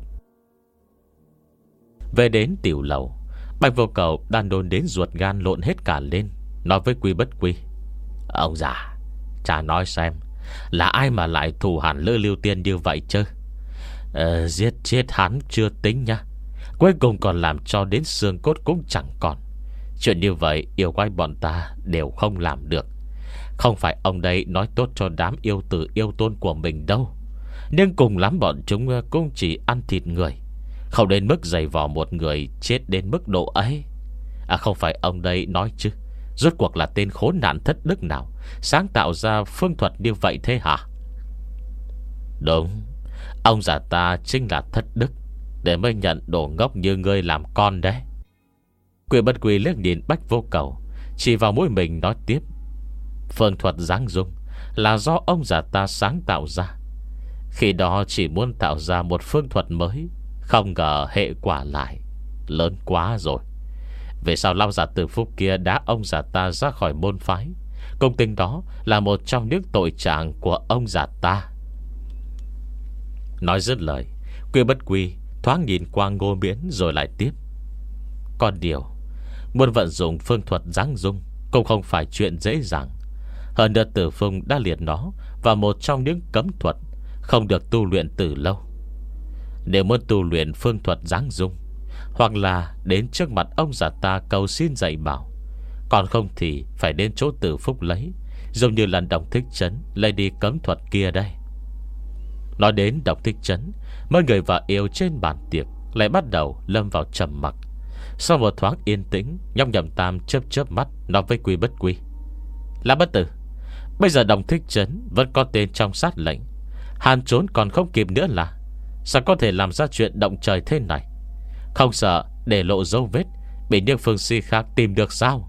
Về đến tiểu lầu, Bạch Vô Cầu đàn đồn đến ruột gan lộn hết cả lên, nói với Quy Bất Quy: ông già, cha nói xem, là ai mà lại thù hằn Lữ Lưu Tiên như vậy chứ? ờ, Giết chết hắn chưa tính nha, cuối cùng còn làm cho đến xương cốt cũng chẳng còn. Chuyện như vậy yêu quái bọn ta đều không làm được. Không phải ông đây nói tốt cho đám yêu tử yêu tôn của mình đâu, nhưng cùng lắm bọn chúng cũng chỉ ăn thịt người, không đến mức giày vò một người chết đến mức độ ấy. À không phải ông đây nói chứ, rốt cuộc là tên khốn nạn thất đức nào sáng tạo ra phương thuật như vậy thế hả? Đúng, ông già ta chính là thất đức, để mới nhận đồ ngốc như ngươi làm con đấy. Quy Bất Quy liếc nhìn Bạch Vô Cầu, chỉ vào mũi mình nói tiếp: phương thuật giáng dung là do ông già ta sáng tạo ra. Khi đó chỉ muốn tạo ra một phương thuật mới, không ngờ hệ quả lại lớn quá rồi. Về sau lão già Từ Phúc kia đá ông già ta ra khỏi môn phái, công tình đó là một trong những tội trạng của ông già ta. Nói dứt lời, Quy Bất Quy thoáng nhìn qua Ngô Miễn rồi lại tiếp: Còn điều, muốn vận dụng phương thuật giáng dung cũng không phải chuyện dễ dàng. Hơn nữa Tử Phung đã liệt nó vào một trong những cấm thuật, không được tu luyện từ lâu. Nếu muốn tu luyện phương thuật giáng dung, hoặc là đến trước mặt ông già ta cầu xin dạy bảo, còn không thì phải đến chỗ Tử Phúc lấy, giống như lần Đồng Thích Trấn lấy đi cấm thuật kia đây. Nói đến Đồng Thích Trấn, mấy người và yêu trên bàn tiệc lại bắt đầu lâm vào trầm mặc. Sau một thoáng yên tĩnh, Nhóc Nhậm Tam chớp chớp mắt nói với Quy Bất Quy: Lã Bất Tử, bây giờ Đồng Thích Trấn vẫn có tên trong sát lệnh, hàn trốn còn không kịp nữa là sao có thể làm ra chuyện động trời thế này? Không sợ để lộ dấu vết bị những phương si khác tìm được sao?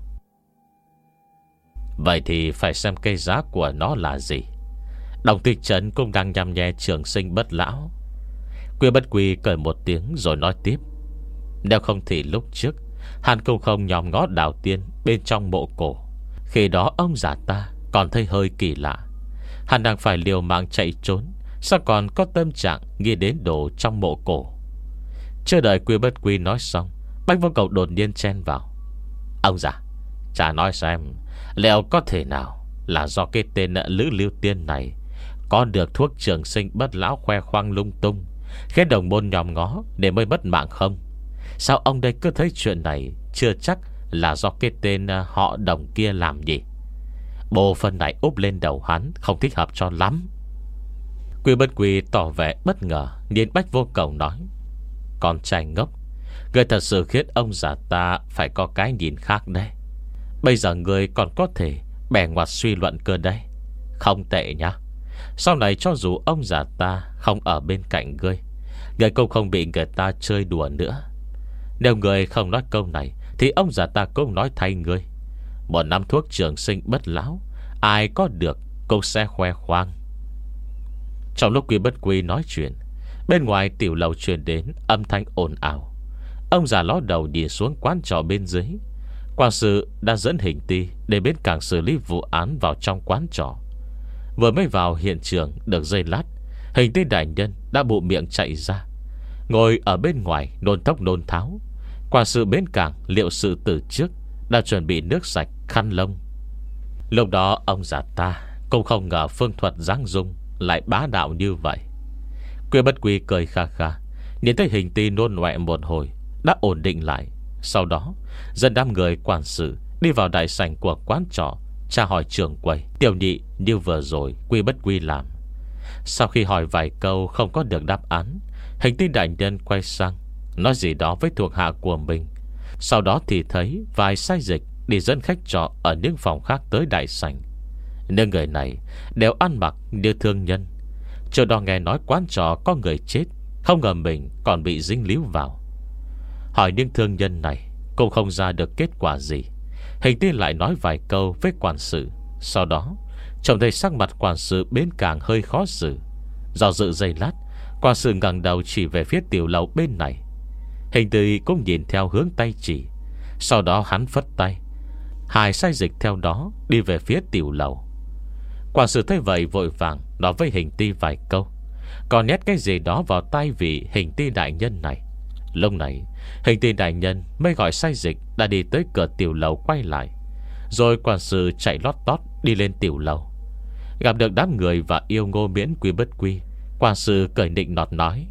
Vậy thì phải xem cây giá của nó là gì. Đồng Thích Trấn cũng đang nhằm nhẹ trường sinh bất lão. Quy Bất Quy cười một tiếng rồi nói tiếp: Nếu không thì lúc trước hắn cũng không nhòm ngó Đào Tiên bên trong mộ cổ. Khi đó ông già ta còn thấy hơi kỳ lạ. Hắn đang phải liều mạng chạy trốn, sao còn có tâm trạng nghĩ đến đồ trong mộ cổ? Chưa đợi Quy Bất Quy nói xong, Bách Vô Cầu đột nhiên chen vào: Ông già, chả nói xem liệu có thể nào là do cái tên Lữ Lưu Tiên này có được thuốc trường sinh bất lão khoe khoang lung tung, khiến đồng môn nhòm ngó để mới mất mạng không? Sao ông đây cứ thấy chuyện này chưa chắc là do cái tên họ Đồng kia làm gì? Bộ phần này úp lên đầu hắn không thích hợp cho lắm. Quy Bất Quy tỏ vẻ bất ngờ nhìn Bách Vô Cầu nói: Con trai ngốc, người thật sự khiến ông già ta phải có cái nhìn khác đây. Bây giờ người còn có thể bẻ ngoặt suy luận cơ đây. Không tệ nhá. Sau này cho dù ông già ta không ở bên cạnh ngươi, người cũng không bị người ta chơi đùa nữa. Nếu người không nói câu này thì ông già ta cũng nói thay ngươi. Một năm thuốc trường sinh bất lão, ai có được cũng sẽ khoe khoang. Trong lúc Quy Bất Quy nói chuyện, bên ngoài tiểu lầu truyền đến âm thanh ồn ào. Ông già ló đầu nhìn xuống quán trọ bên dưới. Quản sự đã dẫn Hình Ti để bên cảng xử lý vụ án vào trong quán trọ. Vừa mới vào hiện trường được giây lát, Hình Ti đại nhân đã bụ miệng chạy ra, ngồi ở bên ngoài nôn thốc nôn tháo. Quản sự bên cảng liệu sự từ trước đã chuẩn bị nước sạch, khăn lông. Lúc đó ông già ta cũng không ngờ phương thuật giáng dung lại bá đạo như vậy. Quy Bất Quy cười kha kha, nhìn thấy Hình Ti nôn ngoẹ một hồi đã ổn định lại. Sau đó dẫn đám người quản sự đi vào đại sảnh của quán trọ, tra hỏi trưởng quầy tiểu nhị như vừa rồi Quy Bất Quy làm. Sau khi hỏi vài câu không có được đáp án, Hình Ti đại nhân quay sang nói gì đó với thuộc hạ của mình. Sau đó thì thấy vài sai dịch đi dẫn khách trọ ở những phòng khác tới đại sảnh. Những người này đều ăn mặc như thương nhân. Trước đó nghe nói quán trọ có người chết, không ngờ mình còn bị dính líu vào. Hỏi những thương nhân này cũng không ra được kết quả gì. Hình Ti lại nói vài câu với quản sự. Sau đó trông thấy sắc mặt quản sự bên cảng hơi khó xử. Do dự giây lát, quản sự ngẩng đầu chỉ về phía tiểu lầu bên này. Hình Ti cũng nhìn theo hướng tay chỉ. Sau đó hắn phất tay, hai sai dịch theo đó đi về phía tiểu lầu. Quản sự thấy vậy vội vàng nói với Hình Ti vài câu, còn nhét cái gì đó vào tay vị Hình Ti đại nhân này. Lúc này Hình Ti đại nhân mới gọi sai dịch đã đi tới cửa tiểu lầu quay lại. Rồi quản sự chạy lót tót đi lên tiểu lầu. Gặp được đám người và yêu Ngô Miễn Quy Bất Quy, quản sự cười nịnh nọt nói: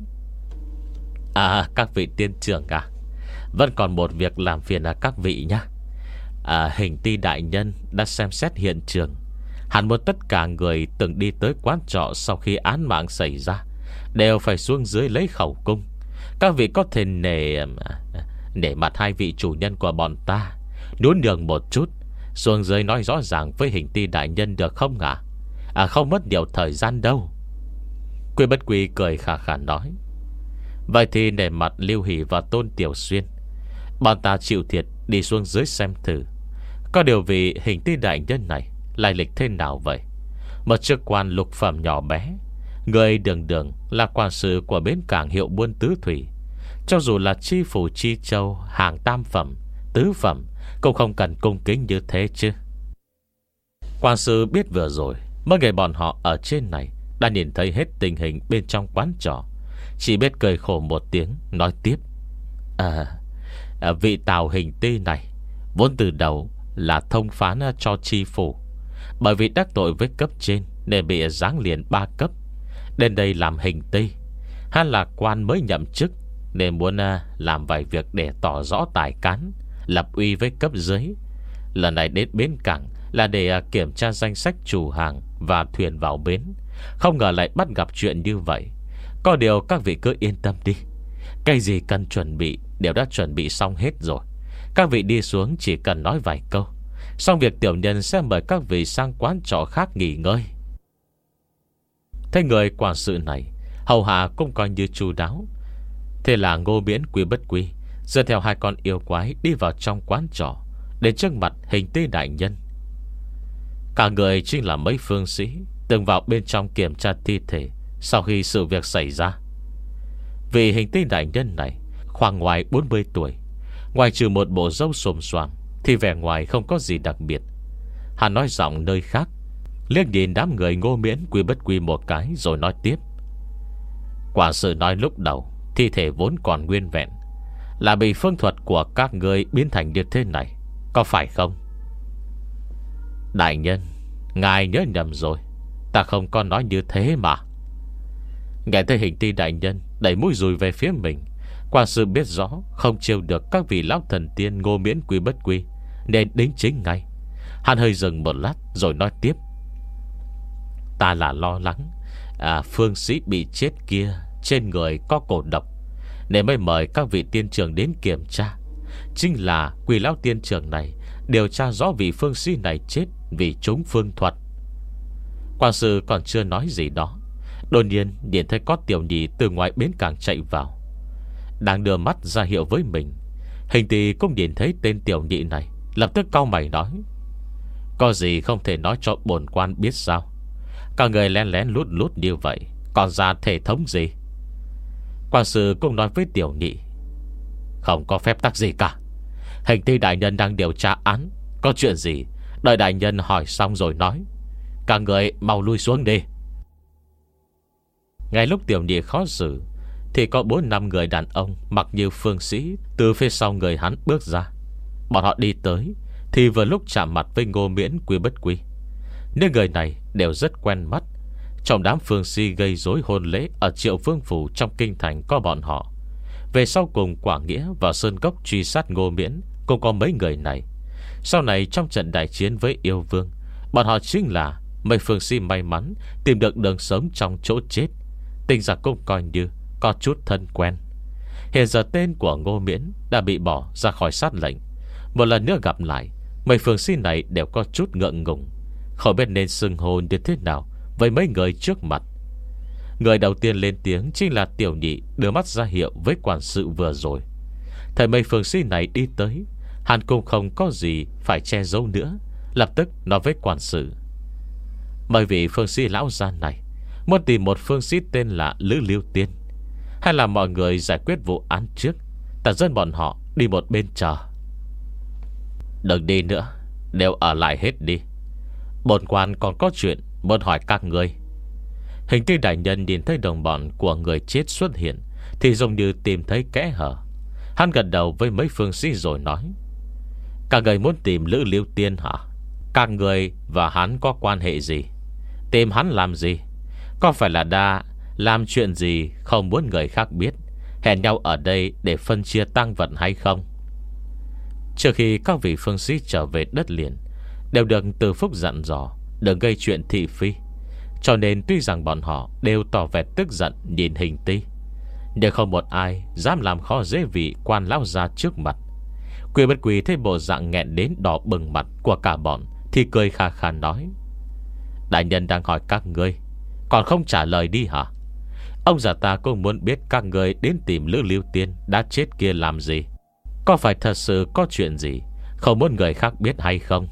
À các vị tiên trưởng à, vẫn còn một việc làm phiền à các vị nhá. à, Hình Ti đại nhân đã xem xét hiện trường. Hắn muốn tất cả người từng đi tới quán trọ sau khi án mạng xảy ra đều phải xuống dưới lấy khẩu cung. Các vị có thể nể Nể mặt hai vị chủ nhân của bọn ta, nhún nhường một chút, xuống dưới nói rõ ràng với Hình Ti đại nhân được không ạ? à? à Không mất nhiều thời gian đâu. Quy Bất Quy cười khà khà nói: Vậy thì nể mặt Lưu Hỷ và Tôn Tiểu Xuyên, bọn ta chịu thiệt đi xuống dưới xem thử. Có điều vị Hình Ti đại nhân này lai lịch thế nào vậy? Một chức quan lục phẩm nhỏ bé, người đường đường là quản sự của bến cảng hiệu buôn tứ thủy. Cho dù là chi phủ Chi Châu hàng tam phẩm, tứ phẩm, cũng không cần cung kính như thế chứ. Quản sự biết vừa rồi mấy người bọn họ ở trên này đã nhìn thấy hết tình hình bên trong quán trọ. chỉ biết cười khổ một tiếng, nói tiếp: À, à vị Tào hình ti này vốn từ đầu là thông phán cho chi phủ, bởi vì đắc tội với cấp trên nên bị giáng liền ba cấp. Đến đây làm hình ti, hắn là quan mới nhậm chức, nên muốn làm vài việc để tỏ rõ tài cán, lập uy với cấp dưới. Lần này đến bến cảng là để kiểm tra danh sách chủ hàng và thuyền vào bến. Không ngờ lại bắt gặp chuyện như vậy. Có điều các vị cứ yên tâm đi, cái gì cần chuẩn bị đều đã chuẩn bị xong hết rồi. Các vị đi xuống chỉ cần nói vài câu, xong việc tiểu nhân sẽ mời các vị sang quán trọ khác nghỉ ngơi. Thế người quản sự này hầu hạ cũng coi như chu đáo. Thế là Ngô Miễn Quý Bất Quy dẫn theo hai con yêu quái đi vào trong quán trọ, đến trước mặt hình ti đại nhân. Cả người chính là mấy phương sĩ từng vào bên trong kiểm tra thi thể sau khi sự việc xảy ra. Vì hình ti đại nhân này khoảng ngoài bốn mươi tuổi, ngoài trừ một bộ râu xồm xoàm thì vẻ ngoài không có gì đặc biệt. Hắn nói giọng nơi khác, liếc nhìn đám người Ngô Miễn Quý Bất Quy một cái rồi nói tiếp: Quản sự nói lúc đầu thi thể vốn còn nguyên vẹn, là bị phương thuật của các người biến thành như thế này, có phải không? Đại nhân, ngài nhớ nhầm rồi, ta không có nói như thế mà. Nghe thấy hình ti đại nhân đẩy mũi dùi về phía mình, quản sự biết rõ không chiêu được các vị lão thần tiên Ngô Miễn Quý Bất Quy, nên đính chính ngay. Hắn hơi dừng một lát rồi nói tiếp: Ta là lo lắng à, phương sĩ bị chết kia trên người có cổ độc, nên mới mời các vị tiên trưởng đến kiểm tra. Chính là quỷ lão tiên trưởng này điều tra rõ vị phương sĩ này chết vì trúng phương thuật. Quản sự còn chưa nói gì đó, đột nhiên nhìn thấy có tiểu nhị từ ngoài bến cảng chạy vào, đang đưa mắt ra hiệu với mình. Hình tỷ cũng nhìn thấy tên tiểu nhị này, lập tức cau mày nói: Có gì không thể nói cho bổn quan biết sao? Cả người lén lén lút lút như vậy, còn ra thể thống gì? Quản sự cũng nói với tiểu nhị: Không có phép tắc gì cả, hình tỷ đại nhân đang điều tra án, có chuyện gì đợi đại nhân hỏi xong rồi nói. Cả người mau lui xuống đi. Ngay lúc tiểu nhị khó xử thì có bốn năm người đàn ông mặc như phương sĩ từ phía sau người hắn bước ra. Bọn họ đi tới thì vừa lúc chạm mặt với Ngô Miễn Quý Bất Quy. Những người này đều rất quen mắt. Trong đám phương sĩ gây rối hôn lễ ở Triệu Vương Phủ trong kinh thành có bọn họ. Về sau cùng Quảng Nghĩa vào Sơn Cốc truy sát Ngô Miễn cũng có mấy người này. Sau này trong trận đại chiến với yêu vương, bọn họ chính là mấy phương sĩ may mắn tìm được đường sống trong chỗ chết. Tình giả cũng coi như có chút thân quen. Hiện giờ tên của Ngô Miễn đã bị bỏ ra khỏi sát lệnh. Một lần nữa gặp lại, mấy phương sĩ này đều có chút ngượng ngùng, không biết nên xưng hô như thế nào với mấy người trước mặt. Người đầu tiên lên tiếng chính là tiểu nhị đưa mắt ra hiệu với quản sự vừa rồi. Thấy mấy phương sĩ này đi tới, hắn cũng không có gì phải che giấu nữa, lập tức nói với quản sự: Mời vị phương sĩ lão gia này muốn tìm một phương sĩ tên là Lữ Liêu Tiên, hay là mọi người giải quyết vụ án trước, ta dẫn bọn họ đi một bên chờ. Đừng đi nữa, đều ở lại hết đi. Bổn quan còn có chuyện muốn hỏi các ngươi. Hình ti đại nhân nhìn thấy đồng bọn của người chết xuất hiện thì giống như tìm thấy kẽ hở. Hắn gật đầu với mấy phương sĩ rồi nói: Các người muốn tìm Lữ Liêu Tiên hả? Các người và hắn có quan hệ gì? Tìm hắn làm gì? Có phải là đã làm chuyện gì không muốn người khác biết, hẹn nhau ở đây để phân chia tang vật hay không? Trước khi các vị phương sĩ trở về đất liền, đều được Từ Phúc dặn dò đừng gây chuyện thị phi. Cho nên tuy rằng bọn họ đều tỏ vẻ tức giận nhìn Hình ti, nhưng không một ai dám làm khó dễ vị quan lão gia trước mặt. Quý Bất Quy thấy bộ dạng nghẹn đến đỏ bừng mặt của cả bọn thì cười kha kha nói: Đại nhân đang hỏi các ngươi, còn không trả lời đi hả? Ông già ta cũng muốn biết các ngươi đến tìm Lữ Liêu Tiên đã chết kia làm gì. Có phải thật sự có chuyện gì không muốn người khác biết hay không?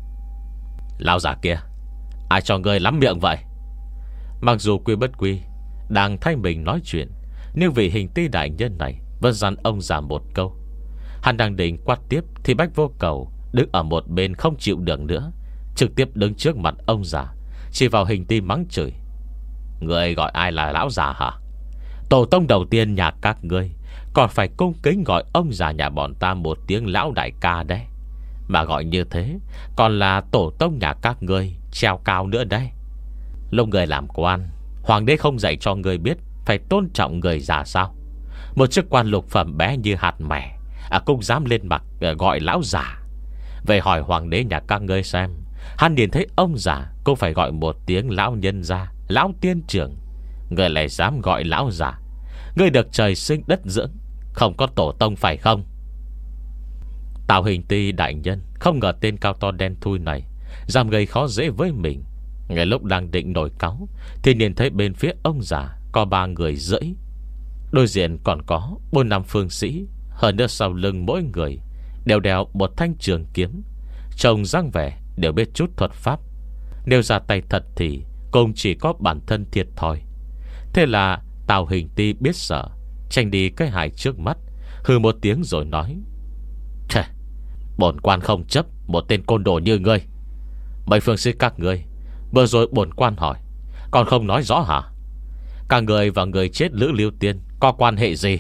Lão già kia, ai cho ngươi lắm miệng vậy? Mặc dù Quý Bất Quy đang thay mình nói chuyện, nhưng vị Hình ti đại nhân này vẫn dặn ông già một câu. Hắn đang định quát tiếp thì Bách Vô Cầu đứng ở một bên không chịu được nữa, trực tiếp đứng trước mặt ông già, chỉ vào Hình ti mắng chửi: Người gọi ai là lão già hả? Tổ tông đầu tiên nhà các ngươi còn phải cung kính gọi ông già nhà bọn ta một tiếng lão đại ca đấy. Mà gọi như thế còn là tổ tông nhà các ngươi treo cao nữa đấy. Lúc người làm quan, hoàng đế không dạy cho người biết phải tôn trọng người già sao? Một chức quan lục phẩm bé như hạt mẻ à, cũng dám lên mặt gọi lão già. Về hỏi hoàng đế nhà các ngươi xem, hắn nhìn thấy ông già cũng phải gọi một tiếng lão nhân gia, lão tiên trưởng. Người lại dám gọi lão già. Người được trời sinh đất dưỡng, không có tổ tông phải không? Tào Hình Ti đại nhân không ngờ tên cao to đen thui này dám gây khó dễ với mình. Ngay lúc đang định nổi cáu thì nhìn thấy bên phía ông già có ba người rẫy. Đối diện còn có bốn năm phương sĩ. Hơn nữa sau lưng mỗi người đều đeo một thanh trường kiếm. Trông dáng vẻ đều biết chút thuật pháp. Nếu ra tay thật thì cũng chỉ có bản thân thiệt thòi. Thế là Tào Hình Ti biết sợ, tranh đi cái hại trước mắt, hừ một tiếng rồi nói: Chà, bổn quan không chấp một tên côn đồ như ngươi. Mấy phương sĩ các ngươi vừa rồi bổn quan hỏi còn không nói rõ hả? Cả người và người chết Lữ Liêu Tiên có quan hệ gì?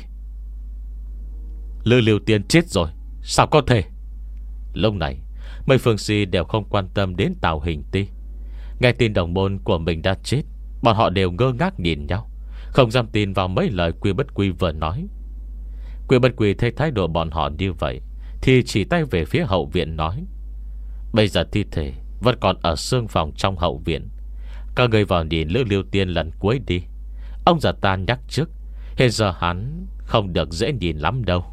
Lữ Liêu Tiên chết rồi, sao có thể? Lúc này mấy phương sĩ đều không quan tâm đến Tào Hình Ti. Nghe tin đồng môn của mình đã chết, bọn họ đều ngơ ngác nhìn nhau, không dám tin vào mấy lời Quy Bất Quy vừa nói. Quy Bất Quy thấy thái độ bọn họ như vậy thì chỉ tay về phía hậu viện nói: Bây giờ thi thể vẫn còn ở xương phòng trong hậu viện. Các người vào nhìn Lữ Liêu Tiên lần cuối đi. Ông già ta nhắc trước, hiện giờ hắn không được dễ nhìn lắm đâu.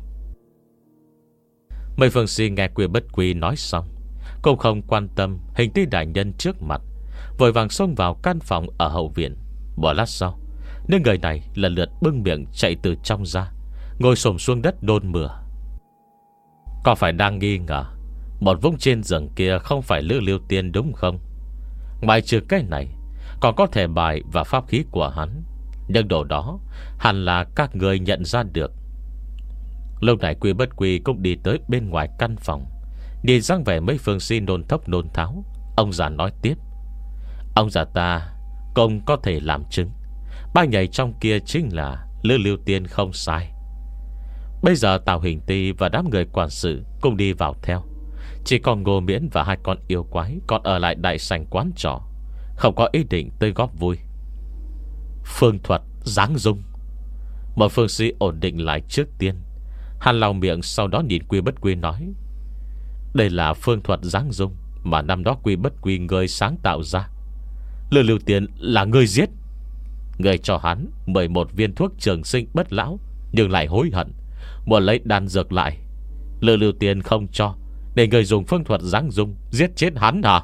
Mấy phương sĩ nghe Quy Bất Quy nói xong cũng không quan tâm Hình Ti đại nhân trước mặt, vội vàng xông vào căn phòng ở hậu viện. Một lát sau, những người này lần lượt bưng miệng chạy từ trong ra, ngồi xổm xuống đất nôn mửa. Có phải đang nghi ngờ một vũng trên giường kia không phải Lữ Liêu Tiên đúng không? Ngoài trừ cái này, còn có thể bài và pháp khí của hắn. Nhưng đồ đó hẳn là các người nhận ra được. Lúc này Quy Bất Quy cũng đi tới bên ngoài căn phòng, nhìn dáng vẻ mấy phương sĩ nôn thốc nôn tháo. Ông già nói tiếp: Ông già ta cũng có thể làm chứng, ba nhảy trong kia chính là Lữ Liêu Tiên không sai. Bây giờ Tào Hình Ti và đám người quản sự cũng đi vào theo. Chỉ còn Ngô Miễn và hai con yêu quái còn ở lại đại sảnh quán trọ, không có ý định tới góp vui. Phương thuật giáng dung. Một phương sĩ ổn định lại trước tiên, hắn lau miệng, sau đó nhìn Quy Bất Quy nói: Đây là phương thuật giáng dung mà năm đó Quy Bất Quy người sáng tạo ra. Lữ Liêu Tiên là người giết. Người cho hắn mười một viên thuốc trường sinh bất lão, nhưng lại hối hận muốn lấy đan dược lại. Lữ Liêu Tiên không cho, để người dùng phương thuật giáng dung giết chết hắn hả?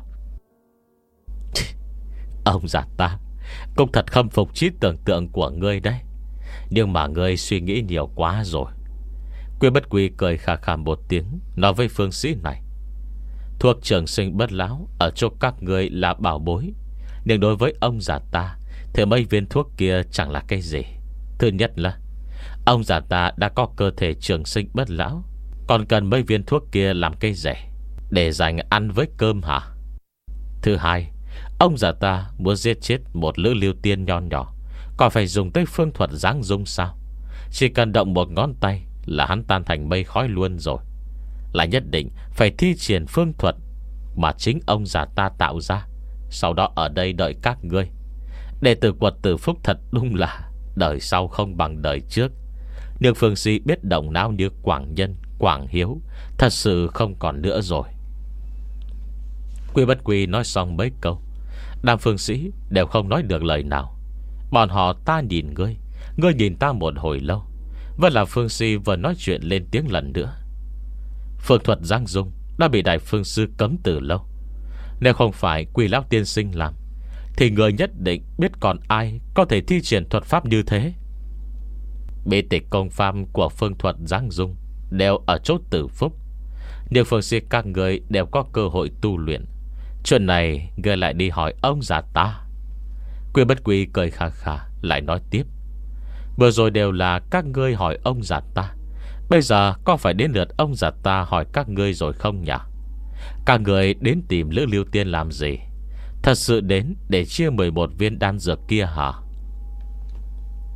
Ông già ta cũng thật khâm phục trí tưởng tượng của ngươi đấy, nhưng mà ngươi suy nghĩ nhiều quá rồi. Quy Bất Quy cười khà khà một tiếng, nói với phương sĩ này: Thuốc trường sinh bất lão ở chỗ các ngươi là bảo bối, nhưng đối với ông già ta thì mấy viên thuốc kia chẳng là cái gì. Thứ nhất là ông già ta đã có cơ thể trường sinh bất lão, còn cần mấy viên thuốc kia làm cái rẻ để dành ăn với cơm hả? Thứ hai, ông già ta muốn giết chết một Lữ Liêu Tiên nho nhỏ, còn phải dùng tới phương thuật giáng dung sao? Chỉ cần động một ngón tay là hắn tan thành mây khói luôn rồi. Là nhất định phải thi triển phương thuật mà chính ông già ta tạo ra, sau đó ở đây đợi các ngươi. Đệ tử Quật Tử Phúc thật đúng là đời sau không bằng đời trước. Nhưng phương sĩ biết động não như Quảng Nhân, Quảng Hiếu thật sự không còn nữa rồi. Quy Bất Quy nói xong mấy câu, đám phương sĩ đều không nói được lời nào. Bọn họ ta nhìn ngươi, ngươi nhìn ta một hồi lâu, vẫn là phương sĩ vừa nói chuyện lên tiếng lần nữa. Phương thuật giáng dung đã bị đại phương sư cấm từ lâu. Nếu không phải Quỷ lão tiên sinh làm, thì người nhất định biết còn ai có thể thi triển thuật pháp như thế. Bí tịch công pháp của phương thuật giáng dung đều ở chỗ Tử Phúc, nhưng phương sĩ các người đều có cơ hội tu luyện. Chuyện này người lại đi hỏi ông già ta. Quy Bất Quy cười khà khà lại nói tiếp: Vừa rồi đều là các ngươi hỏi ông già ta, bây giờ có phải đến lượt ông già ta hỏi các ngươi rồi không nhỉ? Các người đến tìm Lữ Liêu Tiên làm gì? Thật sự đến để chia mười một viên đan dược kia hả?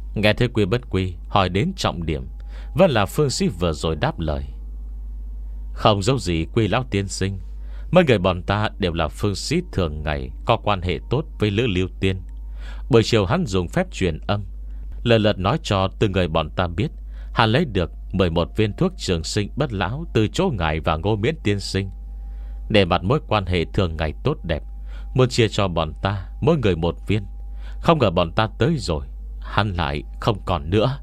Nghe thấy Quy Bất Quy hỏi đến trọng điểm, vẫn là phương sĩ vừa rồi đáp lời. Không giấu gì Quy lão tiên sinh, mấy người bọn ta đều là phương sĩ thường ngày có quan hệ tốt với Lữ Lưu Tiên. Buổi chiều hắn dùng phép truyền âm, lần lượt nói cho từng người bọn ta biết hắn lấy được mười một viên thuốc trường sinh bất lão từ chỗ ngài và Ngô Miễn tiên sinh. Để mặt mối quan hệ thường ngày tốt đẹp, muốn chia cho bọn ta mỗi người một viên. Không ngờ bọn ta tới rồi, hắn lại không còn nữa.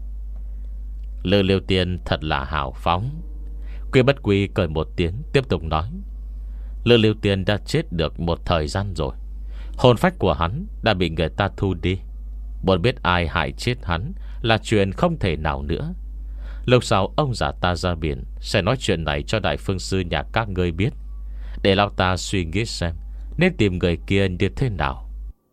Lữ Lưu Tiên thật là hào phóng. Quy Bất Quy cười một tiếng, tiếp tục nói: Lữ Lưu Tiên đã chết được một thời gian rồi, hồn phách của hắn đã bị người ta thu đi. Muốn biết ai hại chết hắn là chuyện không thể nào nữa. Lúc sau ông già ta ra biển sẽ nói chuyện này cho đại phương sư nhà các ngươi biết, để lão ta suy nghĩ xem nên tìm người kia như thế nào.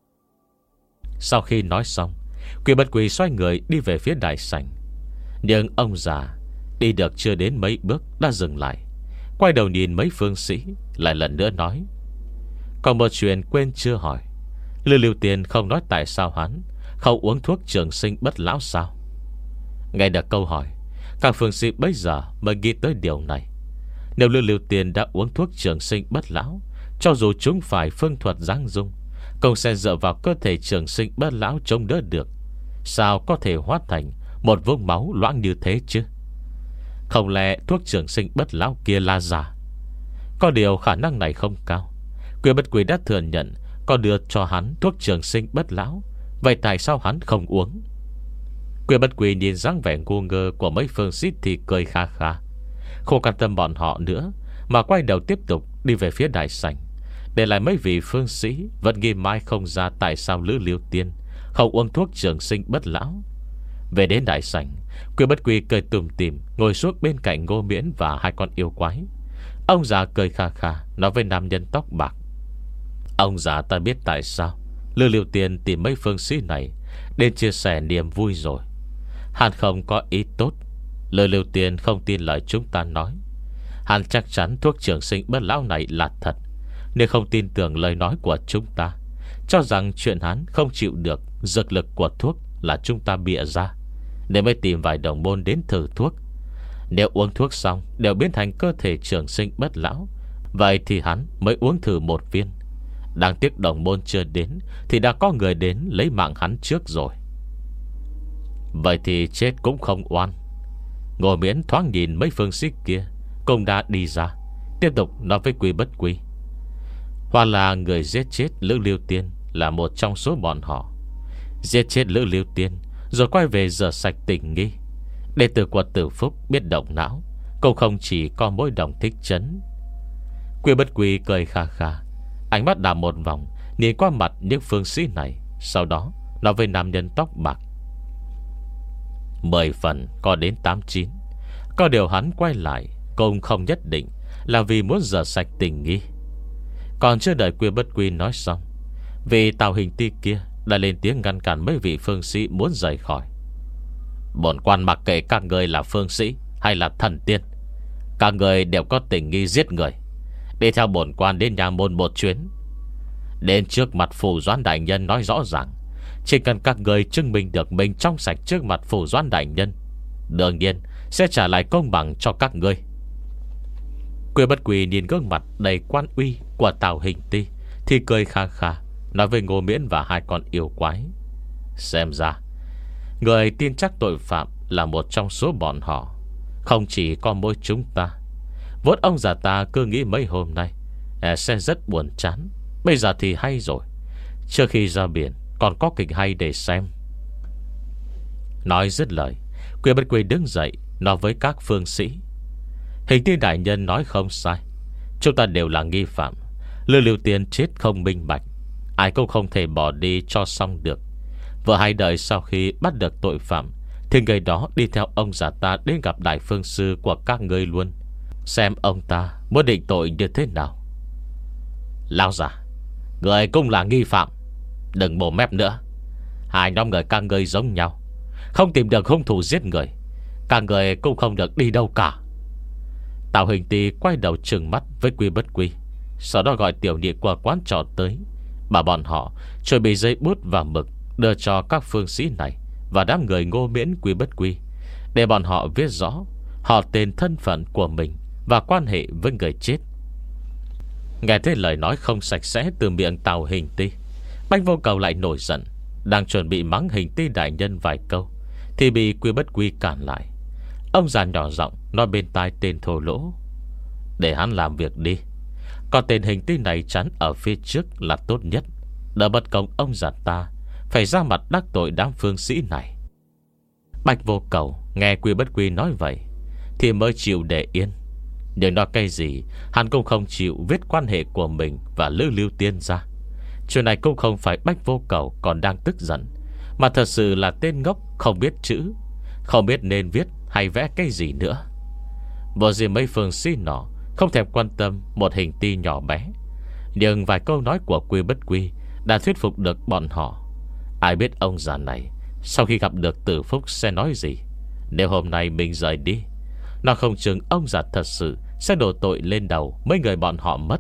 Sau khi nói xong, Quy Bất Quy xoay người đi về phía đại sảnh. Nhưng ông già đi được chưa đến mấy bước đã dừng lại, quay đầu nhìn mấy phương sĩ, lại lần nữa nói: Còn một chuyện quên chưa hỏi. Lữ Lưu Tiên không nói tại sao hắn không uống thuốc trường sinh bất lão sao? Nghe được câu hỏi, các phương sĩ bây giờ mới nghĩ tới điều này. Nếu Lữ Lưu Tiên đã uống thuốc trường sinh bất lão, cho dù chúng phải phương thuật giáng dung, cũng sẽ dựa vào cơ thể trường sinh bất lão chống đỡ được. Sao có thể hóa thành một vũng máu loãng như thế chứ? Không lẽ thuốc trường sinh bất lão kia là giả? Có điều khả năng này không cao. Quy Bất Quy đã thừa nhận có đưa cho hắn thuốc trường sinh bất lão, vậy tại sao hắn không uống? Quy Bất Quy nhìn dáng vẻ ngu ngơ của mấy phương sĩ thì cười kha kha, không quan tâm bọn họ nữa, mà quay đầu tiếp tục đi về phía đại sảnh, để lại mấy vị phương sĩ vẫn nghi mãi không ra tại sao Lữ Lưu Tiên không uống thuốc trường sinh bất lão. Về đến đại sảnh, Quy Bất Quy cười tủm tỉm ngồi xuống bên cạnh Ngô Miễn và hai con yêu quái. Ông già cười kha kha nói với nam nhân tóc bạc: Ông già ta biết tại sao Lữ Lưu Tiên tìm mấy phương sĩ này đến chia sẻ niềm vui rồi. Hắn không có ý tốt. Lữ Lưu Tiên không tin lời chúng ta nói. Hắn chắc chắn thuốc trường sinh bất lão này là thật, nên không tin tưởng lời nói của chúng ta, cho rằng chuyện hắn không chịu được dược lực của thuốc là chúng ta bịa ra, nên mới tìm vài đồng môn đến thử thuốc. Nếu uống thuốc xong đều biến thành cơ thể trường sinh bất lão, vậy thì hắn mới uống thử một viên. Đáng tiếc đồng môn chưa đến thì đã có người đến lấy mạng hắn trước rồi. Vậy thì chết cũng không oan. Ngô Miễn thoáng nhìn mấy phương sĩ kia cũng đã đi ra, tiếp tục nói với Quy Bất Quy: Hoặc là người giết chết Lữ Lưu Tiên là một trong số bọn họ. Giết chết Lữ Lưu Tiên rồi quay về rửa sạch tình nghi. Đệ tử của Tử Phúc biết động não, cũng không chỉ có mỗi đồng thích chấn. Quy Bất Quy cười kha kha, ánh mắt đảo một vòng nhìn qua mặt những phương sĩ này, sau đó nói với nam nhân tóc bạc: Mười phần có đến tám chín. Có điều hắn quay lại cũng không nhất định là vì muốn rửa sạch tình nghi. Còn chưa đợi Quy Bất Quy nói xong, vì Tào Hình Ti kia đã lên tiếng ngăn cản mấy vị phương sĩ muốn rời khỏi. Bổn quan mặc kệ các người là phương sĩ hay là thần tiên, các người đều có tình nghi giết người. Đi theo bổn quan đến nhà môn một chuyến, đến trước mặt Phủ Doãn đại nhân nói rõ ràng. Chỉ cần các người chứng minh được mình trong sạch trước mặt Phủ Doãn đại nhân, đương nhiên sẽ trả lại công bằng cho các ngươi. Quy Bất Quy nhìn gương mặt đầy quan uy của Tào Hình Ti thì cười kha kha, nói với Ngô Miễn và hai con yêu quái: Xem ra người tin chắc tội phạm là một trong số bọn họ, không chỉ có mỗi chúng ta. Vốn ông già ta cứ nghĩ mấy hôm nay sẽ rất buồn chán, bây giờ thì hay rồi. Trước khi ra biển còn có kịch hay để xem. Nói dứt lời, Quy Bất Quy đứng dậy nói với các phương sĩ: Hình Ti đại nhân nói không sai, chúng ta đều là nghi phạm. Lữ Lưu Tiên chết không minh bạch, ai cũng không thể bỏ đi cho xong được. Vừa hay đợi sau khi bắt được tội phạm thì người đó đi theo ông già ta đến gặp đại phương sư của các ngươi luôn, xem ông ta muốn định tội như thế nào. Lão già, người cũng là nghi phạm, đừng mồm mép nữa. Hai nhóm người các ngươi giống nhau, không tìm được hung thủ giết người, các người cũng không được đi đâu cả. Tào Hình Ti quay đầu trừng mắt với Quy Bất Quy, sau đó gọi tiểu nhị của quán trọ tới, bảo bọn họ chuẩn bị giấy bút và mực đưa cho các phương sĩ này và đám người Ngô Miễn Quy Bất Quy, để bọn họ viết rõ họ tên, thân phận của mình và quan hệ với người chết. Nghe thấy lời nói không sạch sẽ từ miệng Tào Hình Ti, Bách Vô Cầu lại nổi giận, đang chuẩn bị mắng Hình Ti đại nhân vài câu thì bị Quy Bất Quy cản lại. Ông già nhỏ giọng nói bên tai tên thô lỗ: "Để hắn làm việc đi, còn tên Hình Ti này chắn ở phía trước là tốt nhất, đỡ bất công ông già ta phải ra mặt đắc tội đám phương sĩ này." Bạch Vô Cầu nghe Quy Bất Quy nói vậy thì mới chịu để yên. Nhưng nói cái gì, hắn cũng không chịu viết quan hệ của mình và Lữ Lưu Tiên ra. Chuyện này cũng không phải Bách Vô Cầu còn đang tức giận, mà thật sự là tên ngốc không biết chữ, không biết nên viết hay vẽ cái gì nữa. Vô gì mấy phương sĩ nọ không thèm quan tâm một Hình Ti nhỏ bé, nhưng vài câu nói của Quy Bất Quy đã thuyết phục được bọn họ. Ai biết ông già này sau khi gặp được Tử Phúc sẽ nói gì. Nếu hôm nay mình rời đi, nó không chừng ông già thật sự sẽ đổ tội lên đầu mấy người bọn họ mất.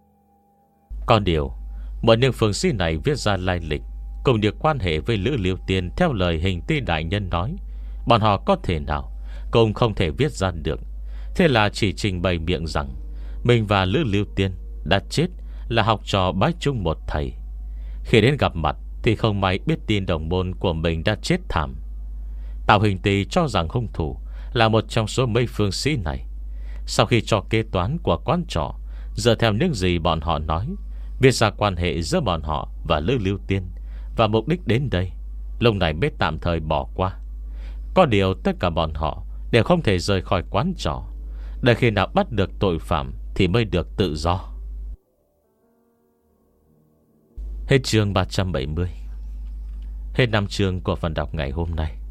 Còn điều một những phương sĩ này viết ra lai lịch cùng được quan hệ với Lữ Liêu Tiên theo lời Hình Ti đại nhân nói, bọn họ có thể nào cũng không thể viết ra được. Thế là chỉ trình bày miệng rằng mình và Lữ Liêu Tiên đã chết là học trò bái chung một thầy. Khi đến gặp mặt thì không may biết tin đồng môn của mình đã chết thảm. Tào Hình Ti cho rằng hung thủ là một trong số mấy phương sĩ này. Sau khi cho kế toán của quán trọ dựa theo những gì bọn họ nói, viết ra quan hệ giữa bọn họ và Lữ Liêu Tiên và mục đích đến đây, lúc này mới tạm thời bỏ qua. Có điều tất cả bọn họ đều không thể rời khỏi quán trọ, để khi nào bắt được tội phạm thì mới được tự do. Hết chương ba trăm bảy mươi. Hết năm chương của phần đọc ngày hôm nay.